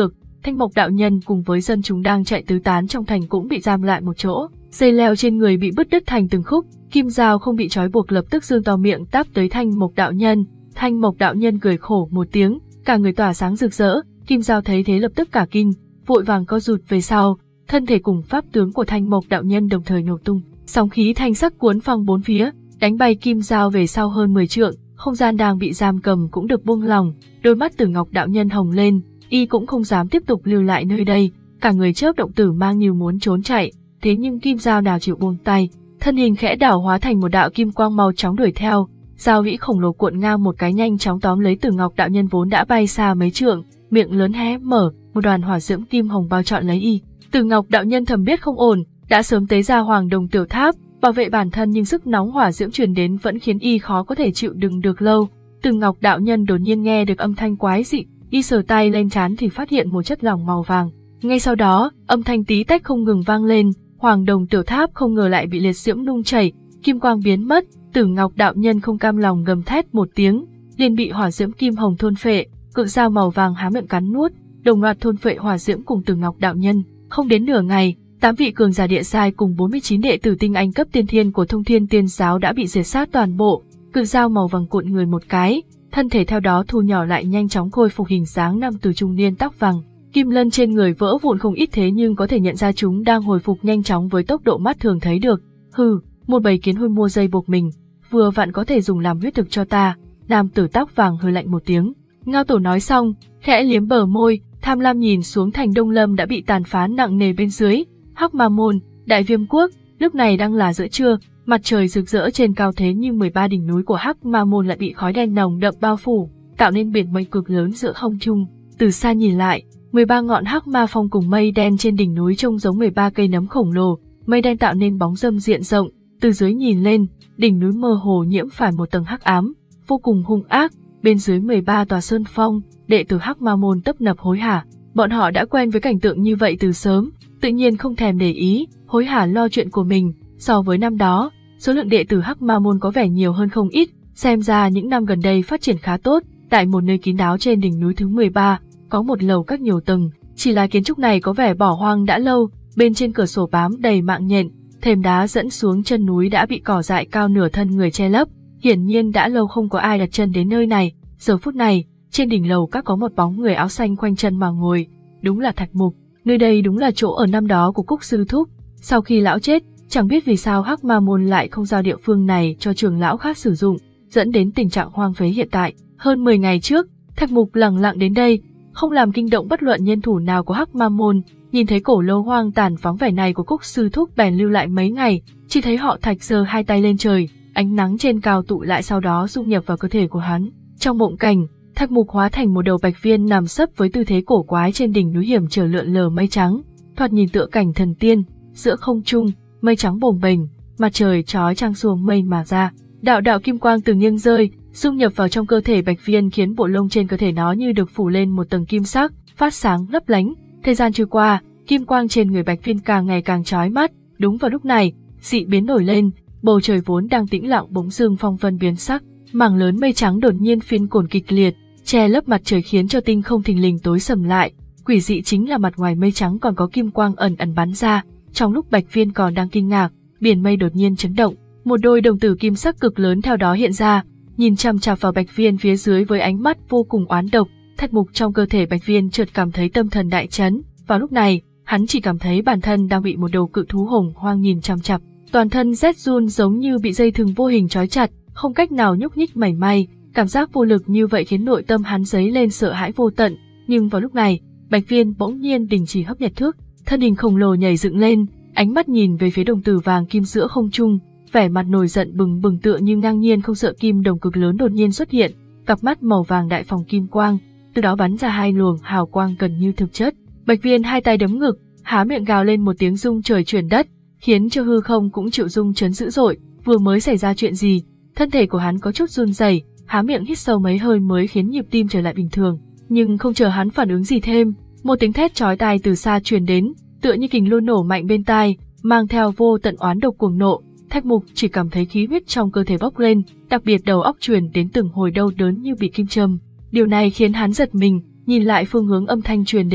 Thanh Mộc đạo nhân cùng với dân chúng đang chạy tứ tán trong thành cũng bị giam lại một chỗ. Dây leo trên người bị bứt đứt thành từng khúc, Kim Dao không bị trói buộc lập tức giương to miệng táp tới Thanh Mộc đạo nhân. Thanh Mộc đạo nhân cười khổ một tiếng, cả người tỏa sáng rực rỡ. Kim Dao thấy thế lập tức cả kinh, vội vàng co rụt về sau, thân thể cùng pháp tướng của Thanh Mộc đạo nhân đồng thời nổ tung, sóng khí thanh sắc cuốn phăng bốn phía, đánh bay Kim Dao về sau hơn mười trượng. Không gian đang bị giam cầm cũng được buông lỏng, đôi mắt Tử Ngọc đạo nhân hồng lên, y cũng không dám tiếp tục lưu lại nơi đây, cả người chớp động tử mang như muốn trốn chạy, thế nhưng Kim Dao nào chịu buông tay, thân hình khẽ đảo hóa thành một đạo kim quang màu chóng đuổi theo, dao vĩ khổng lồ cuộn ngang một cái nhanh chóng tóm lấy Tử Ngọc đạo nhân vốn đã bay xa mấy trượng, miệng lớn hé mở, một đoàn hỏa diễm kim hồng bao trọn lấy y. Tử Ngọc đạo nhân thầm biết không ổn, đã sớm tế ra Hoàng Đồng Tiểu Tháp bảo vệ bản thân, nhưng sức nóng hỏa diễm truyền đến vẫn khiến y khó có thể chịu đựng được lâu. Tử Ngọc đạo nhân đột nhiên nghe được âm thanh quái dị, y sờ tay lên trán thì phát hiện một chất lỏng màu vàng. Ngay sau đó, âm thanh tí tách không ngừng vang lên, Hoàng Đồng Tiểu Tháp không ngờ lại bị liệt diễm nung chảy, kim quang biến mất. Tử Ngọc đạo nhân không cam lòng gầm thét một tiếng, liền bị hỏa diễm kim hồng thôn phệ, cự dao màu vàng há miệng cắn nuốt, đồng loạt thôn phệ hỏa diễm cùng Tử Ngọc đạo nhân. Không đến nửa ngày, tám vị cường giả địa giai cùng bốn mươi chín đệ tử tinh anh cấp tiên thiên của Thông Thiên Tiên giáo đã bị diệt sát toàn bộ. Cự dao màu vàng cuộn người một cái, thân thể theo đó thu nhỏ lại, nhanh chóng khôi phục hình dáng nam tử trung niên tóc vàng. Kim lân trên người vỡ vụn không ít, thế nhưng có thể nhận ra chúng đang hồi phục nhanh chóng với tốc độ mắt thường thấy được. Hừ, một bầy kiến hôi mua dây buộc mình, vừa vặn có thể dùng làm huyết thực cho ta. Nam tử tóc vàng hừ lạnh một tiếng. Ngao Tổ nói xong, khẽ liếm bờ môi, tham lam nhìn xuống thành Đông Lâm đã bị tàn phá nặng nề bên dưới. Hắc Ma Môn, Đại Viêm Quốc, lúc này đang là giữa trưa, mặt trời rực rỡ trên cao, thế nhưng mười ba đỉnh núi của Hắc Ma Môn lại bị khói đen nồng đậm bao phủ, tạo nên biển mây cực lớn giữa không trung. Từ xa nhìn lại, mười ba ngọn Hắc Ma Phong cùng mây đen trên đỉnh núi trông giống mười ba cây nấm khổng lồ, mây đen tạo nên bóng râm diện rộng, từ dưới nhìn lên, đỉnh núi mơ hồ nhiễm phải một tầng hắc ám, vô cùng hung ác, bên dưới mười ba tòa sơn phong, đệ tử Hắc Ma Môn tấp nập hối hả. Bọn họ đã quen với cảnh tượng như vậy từ sớm, tự nhiên không thèm để ý, hối hả lo chuyện của mình. So với năm đó, số lượng đệ tử Hắc Ma Môn có vẻ nhiều hơn không ít, xem ra những năm gần đây phát triển khá tốt. Tại một nơi kín đáo trên đỉnh núi thứ mười ba, có một lầu các nhiều tầng, chỉ là kiến trúc này có vẻ bỏ hoang đã lâu, bên trên cửa sổ bám đầy mạng nhện, thềm đá dẫn xuống chân núi đã bị cỏ dại cao nửa thân người che lấp, hiển nhiên đã lâu không có ai đặt chân đến nơi này. Giờ phút này, trên đỉnh lầu các có một bóng người áo xanh khoanh chân mà ngồi, đúng là Thạch Mục. Nơi đây đúng là chỗ ở năm đó của Cúc sư thúc, sau khi lão chết, chẳng biết vì sao Hắc Ma Môn lại không giao địa phương này cho trưởng lão khác sử dụng, dẫn đến tình trạng hoang phế hiện tại. Hơn mười ngày trước, Thạch Mục lẳng lặng đến đây, không làm kinh động bất luận nhân thủ nào của Hắc Ma Môn, nhìn thấy cổ lâu hoang tàn vắng vẻ này của Cúc sư thúc bèn lưu lại mấy ngày, chỉ thấy họ Thạch giơ hai tay lên trời, ánh nắng trên cao tụ lại sau đó dung nhập vào cơ thể của hắn. Trong mộng cảnh, Thạch Mục hóa thành một đầu bạch viên nằm sấp với tư thế cổ quái trên đỉnh núi hiểm trở lượn lờ mây trắng, thoạt nhìn tựa cảnh thần tiên. Giữa không trung, mây trắng bồng bềnh, mặt trời chói chang xuồng mây mà ra, đạo đạo kim quang từ nghiêng rơi, dung nhập vào trong cơ thể bạch viên, khiến bộ lông trên cơ thể nó như được phủ lên một tầng kim sắc, phát sáng lấp lánh. Thời gian trôi qua, kim quang trên người bạch viên càng ngày càng chói mắt. Đúng vào lúc này, dị biến nổi lên, bầu trời vốn đang tĩnh lặng bỗng dưng phong vân biến sắc, mảng lớn mây trắng đột nhiên phiến cuồn kịch liệt, che lấp mặt trời khiến cho tinh không thình lình tối sầm lại. Quỷ dị chính là mặt ngoài mây trắng còn có kim quang ẩn ẩn bắn ra. Trong lúc bạch viên còn đang kinh ngạc, biển mây đột nhiên chấn động, một đôi đồng tử kim sắc cực lớn theo đó hiện ra, nhìn chằm chằm vào bạch viên phía dưới với ánh mắt vô cùng oán độc. Thạch Mục trong cơ thể bạch viên chợt cảm thấy tâm thần đại chấn. Vào lúc này, hắn chỉ cảm thấy bản thân đang bị một đầu cự thú hồng hoang nhìn chằm chằm, toàn thân rét run giống như bị dây thừng vô hình trói chặt, không cách nào nhúc nhích mảy may. Cảm giác vô lực như vậy khiến nội tâm hắn dấy lên sợ hãi vô tận. Nhưng vào lúc này, bạch viên bỗng nhiên đình chỉ hấp nhật thước, thân hình khổng lồ nhảy dựng lên, ánh mắt nhìn về phía đồng tử vàng kim giữa không trung, vẻ mặt nổi giận bừng bừng tựa như ngang nhiên không sợ. Kim đồng cực lớn đột nhiên xuất hiện, cặp mắt màu vàng đại phóng kim quang, từ đó bắn ra hai luồng hào quang gần như thực chất. Bạch viên hai tay đấm ngực, há miệng gào lên một tiếng rung trời chuyển đất, khiến cho hư không cũng chịu rung chấn dữ dội. Vừa mới xảy ra chuyện gì? Thân thể của hắn có chút run rẩy, há miệng hít sâu mấy hơi mới khiến nhịp tim trở lại bình thường. Nhưng không chờ hắn phản ứng gì thêm, một tiếng thét chói tai từ xa truyền đến, tựa như kình lôi nổ mạnh bên tai, mang theo vô tận oán độc cuồng nộ. Thạch Mục chỉ cảm thấy khí huyết trong cơ thể bốc lên, đặc biệt đầu óc truyền đến từng hồi đau đớn như bị kim châm. Điều này khiến hắn giật mình, nhìn lại phương hướng âm thanh truyền đến,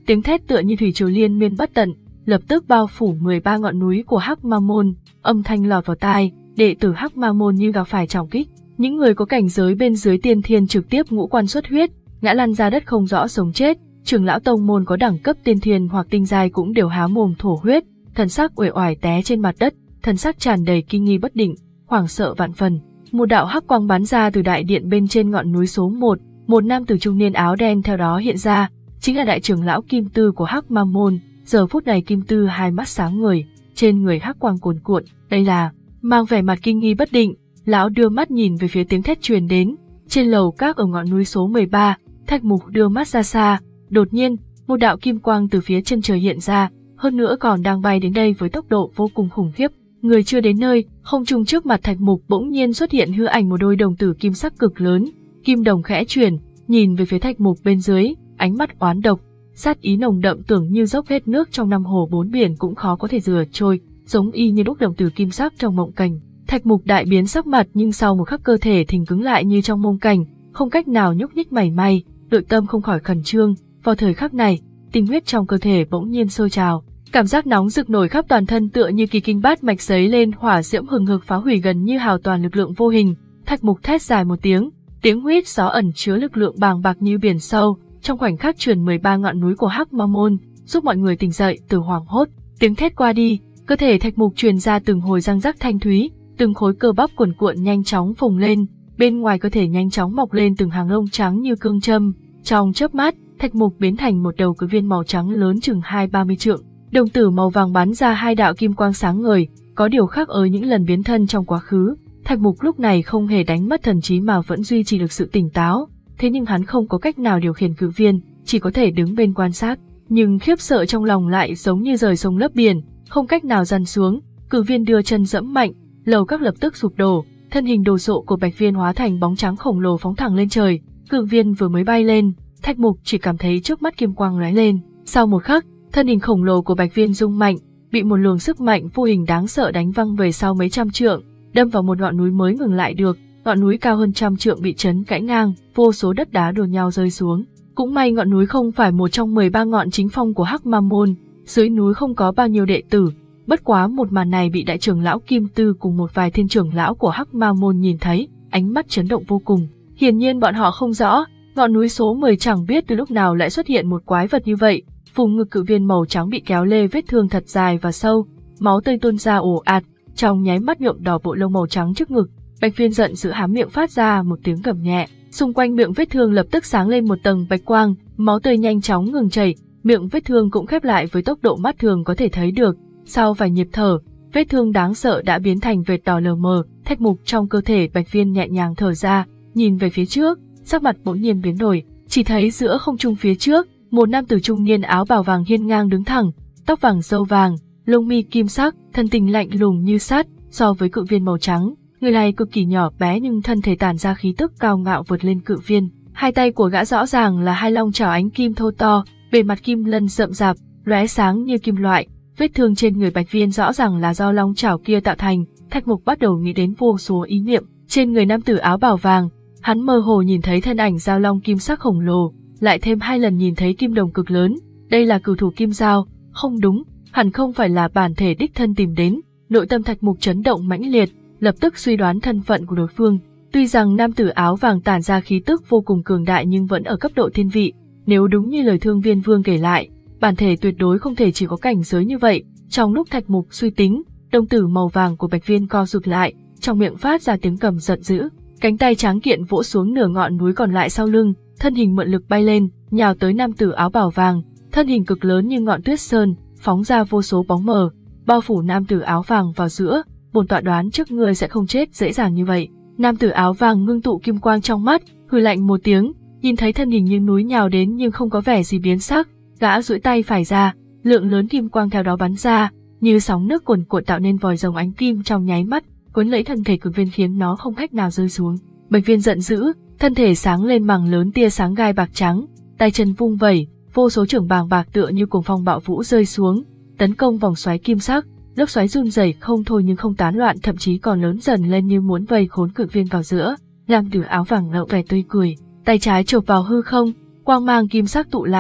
tiếng thét tựa như thủy triều liên miên bất tận, lập tức bao phủ mười ba ngọn núi của Hắc Ma Môn, âm thanh lọt vào tai, đệ tử Hắc Ma Môn như gặp phải trọng kích. Những người có cảnh giới bên dưới tiên thiên trực tiếp ngũ quan xuất huyết, ngã lăn ra đất không rõ sống chết, trưởng lão tông môn có đẳng cấp tiên thiên hoặc tinh giai cũng đều há mồm thổ huyết, thần sắc uể oải té trên mặt đất, thần sắc tràn đầy kinh nghi bất định, hoảng sợ vạn phần. Một đạo hắc quang bắn ra từ đại điện bên trên ngọn núi số một, một nam tử trung niên áo đen theo đó hiện ra, chính là đại trưởng lão Kim Tư của Hắc Ma Môn. Giờ phút này Kim Tư hai mắt sáng ngời, trên người hắc quang cuồn cuộn, đây là mang vẻ mặt kinh nghi bất định. Lão đưa mắt nhìn về phía tiếng thét truyền đến, trên lầu các ở ngọn núi số mười ba, Thạch Mục đưa mắt ra xa, đột nhiên, một đạo kim quang từ phía chân trời hiện ra, hơn nữa còn đang bay đến đây với tốc độ vô cùng khủng khiếp. Người chưa đến nơi, không trung trước mặt Thạch Mục bỗng nhiên xuất hiện hư ảnh một đôi đồng tử kim sắc cực lớn, kim đồng khẽ chuyển, nhìn về phía Thạch Mục bên dưới, ánh mắt oán độc, sát ý nồng đậm tưởng như dốc hết nước trong năm hồ bốn biển cũng khó có thể rửa trôi, giống y như đúc đồng tử kim sắc trong mộng cảnh. Thạch Mục đại biến sắc mặt nhưng sau một khắc cơ thể thình cứng lại như trong mông cảnh, không cách nào nhúc nhích mảy may, nội tâm không khỏi khẩn trương. Vào thời khắc này, tinh huyết trong cơ thể bỗng nhiên sôi trào, cảm giác nóng rực nổi khắp toàn thân tựa như kỳ kinh bát mạch giấy lên hỏa diễm hừng hực phá hủy gần như hào toàn lực lượng vô hình. Thạch Mục thét dài một tiếng, tiếng huýt gió ẩn chứa lực lượng bàng bạc như biển sâu, trong khoảnh khắc truyền mười ba ngọn núi của Hắc Ma Môn, giúp mọi người tỉnh dậy từ hoảng hốt. Tiếng thét qua đi, cơ thể Thạch Mục truyền ra từng hồi răng rắc thanh thúy, từng khối cơ bắp cuồn cuộn nhanh chóng phồng lên, bên ngoài cơ thể nhanh chóng mọc lên từng hàng lông trắng như cương châm. Trong chớp mắt, Thạch Mục biến thành một đầu cự viên màu trắng lớn chừng hai ba mươi trượng, đồng tử màu vàng bắn ra hai đạo kim quang sáng ngời, có điều khác ở những lần biến thân trong quá khứ. Thạch Mục lúc này không hề đánh mất thần trí mà vẫn duy trì được sự tỉnh táo, thế nhưng hắn không có cách nào điều khiển cự viên, chỉ có thể đứng bên quan sát, nhưng khiếp sợ trong lòng lại giống như rời sông lấp biển, không cách nào dằn xuống. Cự viên đưa chân dẫm mạnh, lầu các lập tức sụp đổ, thân hình đồ sộ của Bạch Viên hóa thành bóng trắng khổng lồ phóng thẳng lên trời. Cự viên vừa mới bay lên, Thạch Mục chỉ cảm thấy trước mắt kim quang lóe lên, sau một khắc, thân hình khổng lồ của Bạch Viên rung mạnh, bị một luồng sức mạnh vô hình đáng sợ đánh văng về sau mấy trăm trượng, đâm vào một ngọn núi mới ngừng lại được. Ngọn núi cao hơn trăm trượng bị chấn gãy ngang, vô số đất đá đổ nhau rơi xuống. Cũng may ngọn núi không phải một trong mười ba ngọn chính phong của Hắc Ma Môn, dưới núi không có bao nhiêu đệ tử. Bất quá một màn này bị đại trưởng lão Kim Tư cùng một vài thiên trưởng lão của Hắc Ma Môn nhìn thấy, ánh mắt chấn động vô cùng. Hiển nhiên bọn họ không rõ, ngọn núi số mười chẳng biết từ lúc nào lại xuất hiện một quái vật như vậy. Vùng ngực cự viên màu trắng bị kéo lê vết thương thật dài và sâu, máu tươi tuôn ra ồ ạt, trong nháy mắt nhuộm đỏ bộ lông màu trắng trước ngực. Bạch Viên giận dữ há miệng phát ra một tiếng gầm nhẹ, xung quanh miệng vết thương lập tức sáng lên một tầng bạch quang, máu tươi nhanh chóng ngừng chảy, miệng vết thương cũng khép lại với tốc độ mắt thường có thể thấy được. Sau vài nhịp thở, vết thương đáng sợ đã biến thành vệt đỏ lờ mờ. Thạch Mục trong cơ thể Bạch Viên nhẹ nhàng thở ra, nhìn về phía trước, sắc mặt bỗng nhiên biến đổi, chỉ thấy giữa không trung phía trước, một nam tử trung niên áo bào vàng hiên ngang đứng thẳng, tóc vàng râu vàng, lông mi kim sắc, thân tình lạnh lùng như sắt. So với cự viên màu trắng, người này cực kỳ nhỏ bé nhưng thân thể tản ra khí tức cao ngạo vượt lên cự viên. Hai tay của gã rõ ràng là hai long chảo ánh kim thô to, bề mặt kim lân rậm rạp, lóe sáng như kim loại. Vết thương trên người Bạch Viên rõ ràng là do long chảo kia tạo thành. Thạch Mục bắt đầu nghĩ đến vô số ý niệm trên người nam tử áo bào vàng. Hắn mơ hồ nhìn thấy thân ảnh dao long kim sắc khổng lồ, lại thêm hai lần nhìn thấy kim đồng cực lớn. Đây là cửu thủ kim dao, không đúng, hẳn không phải là bản thể đích thân tìm đến. Nội tâm Thạch Mục chấn động mãnh liệt, lập tức suy đoán thân phận của đối phương. Tuy rằng nam tử áo vàng tản ra khí tức vô cùng cường đại nhưng vẫn ở cấp độ thiên vị. Nếu đúng như lời Thương Viên Vương kể lại, bản thể tuyệt đối không thể chỉ có cảnh giới như vậy. Trong lúc Thạch Mục suy tính, đồng tử màu vàng của Bạch Viên co rụt lại, trong miệng phát ra tiếng gầm giận dữ, cánh tay tráng kiện vỗ xuống nửa ngọn núi còn lại sau lưng, thân hình mượn lực bay lên, nhào tới nam tử áo bào vàng, thân hình cực lớn như ngọn tuyết sơn, phóng ra vô số bóng mờ, bao phủ nam tử áo vàng vào giữa. Bổn tọa đoán trước ngươi sẽ không chết dễ dàng như vậy. Nam tử áo vàng ngưng tụ kim quang trong mắt, hừ lạnh một tiếng, nhìn thấy thân hình như núi nhào đến nhưng không có vẻ gì biến sắc, gã duỗi tay phải ra, lượng lớn kim quang theo đó bắn ra, như sóng nước cuồn cuộn tạo nên vòi rồng ánh kim trong nháy mắt, cuốn lấy thân thể cự viên khiến nó không cách nào rơi xuống. Bạch Viên giận dữ, thân thể sáng lên mảng lớn tia sáng gai bạc trắng, tay chân vung vẩy, vô số chưởng bàng bạc tựa như cuồng phong bạo vũ rơi xuống, tấn công vòng xoáy kim sắc. Lốc xoáy run rẩy không thôi nhưng không tán loạn, thậm chí còn lớn dần lên như muốn vây khốn cự viên vào giữa. Nam tử áo vàng lộ vẻ tươi cười, tay trái chộp vào hư không, quang mang kim sắc tụ lại,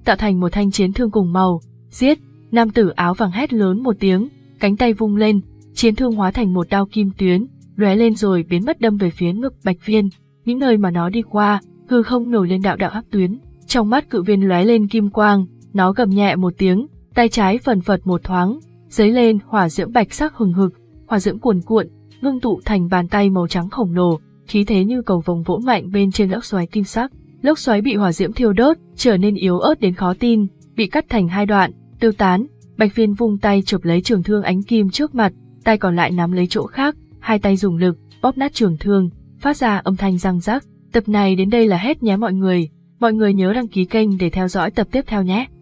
tạo thành một thanh chiến thương cùng màu. Giết! Nam tử áo vàng hét lớn một tiếng, cánh tay vung lên, chiến thương hóa thành một đao kim tuyến, lóe lên rồi biến mất đâm về phía ngực Bạch Viên. Những nơi mà nó đi qua, hư không nổi lên đạo đạo hắc tuyến. Trong mắt cự viên lóe lên kim quang, nó gầm nhẹ một tiếng, tay trái phần phật một thoáng, dấy lên hỏa diễm bạch sắc hừng hực, hỏa diễm cuồn cuộn, ngưng tụ thành bàn tay màu trắng khổng lồ, khí thế như cầu vồng vỗ mạnh bên trên lốc xoáy kim sắc. Lốc xoáy bị hỏa diễm thiêu đốt, trở nên yếu ớt đến khó tin, bị cắt thành hai đoạn, tiêu tán. Bạch Viên vung tay chụp lấy trường thương ánh kim trước mặt, tay còn lại nắm lấy chỗ khác, hai tay dùng lực bóp nát trường thương, phát ra âm thanh răng rắc. Tập này đến đây là hết nhé mọi người. Mọi người nhớ đăng ký kênh để theo dõi tập tiếp theo nhé.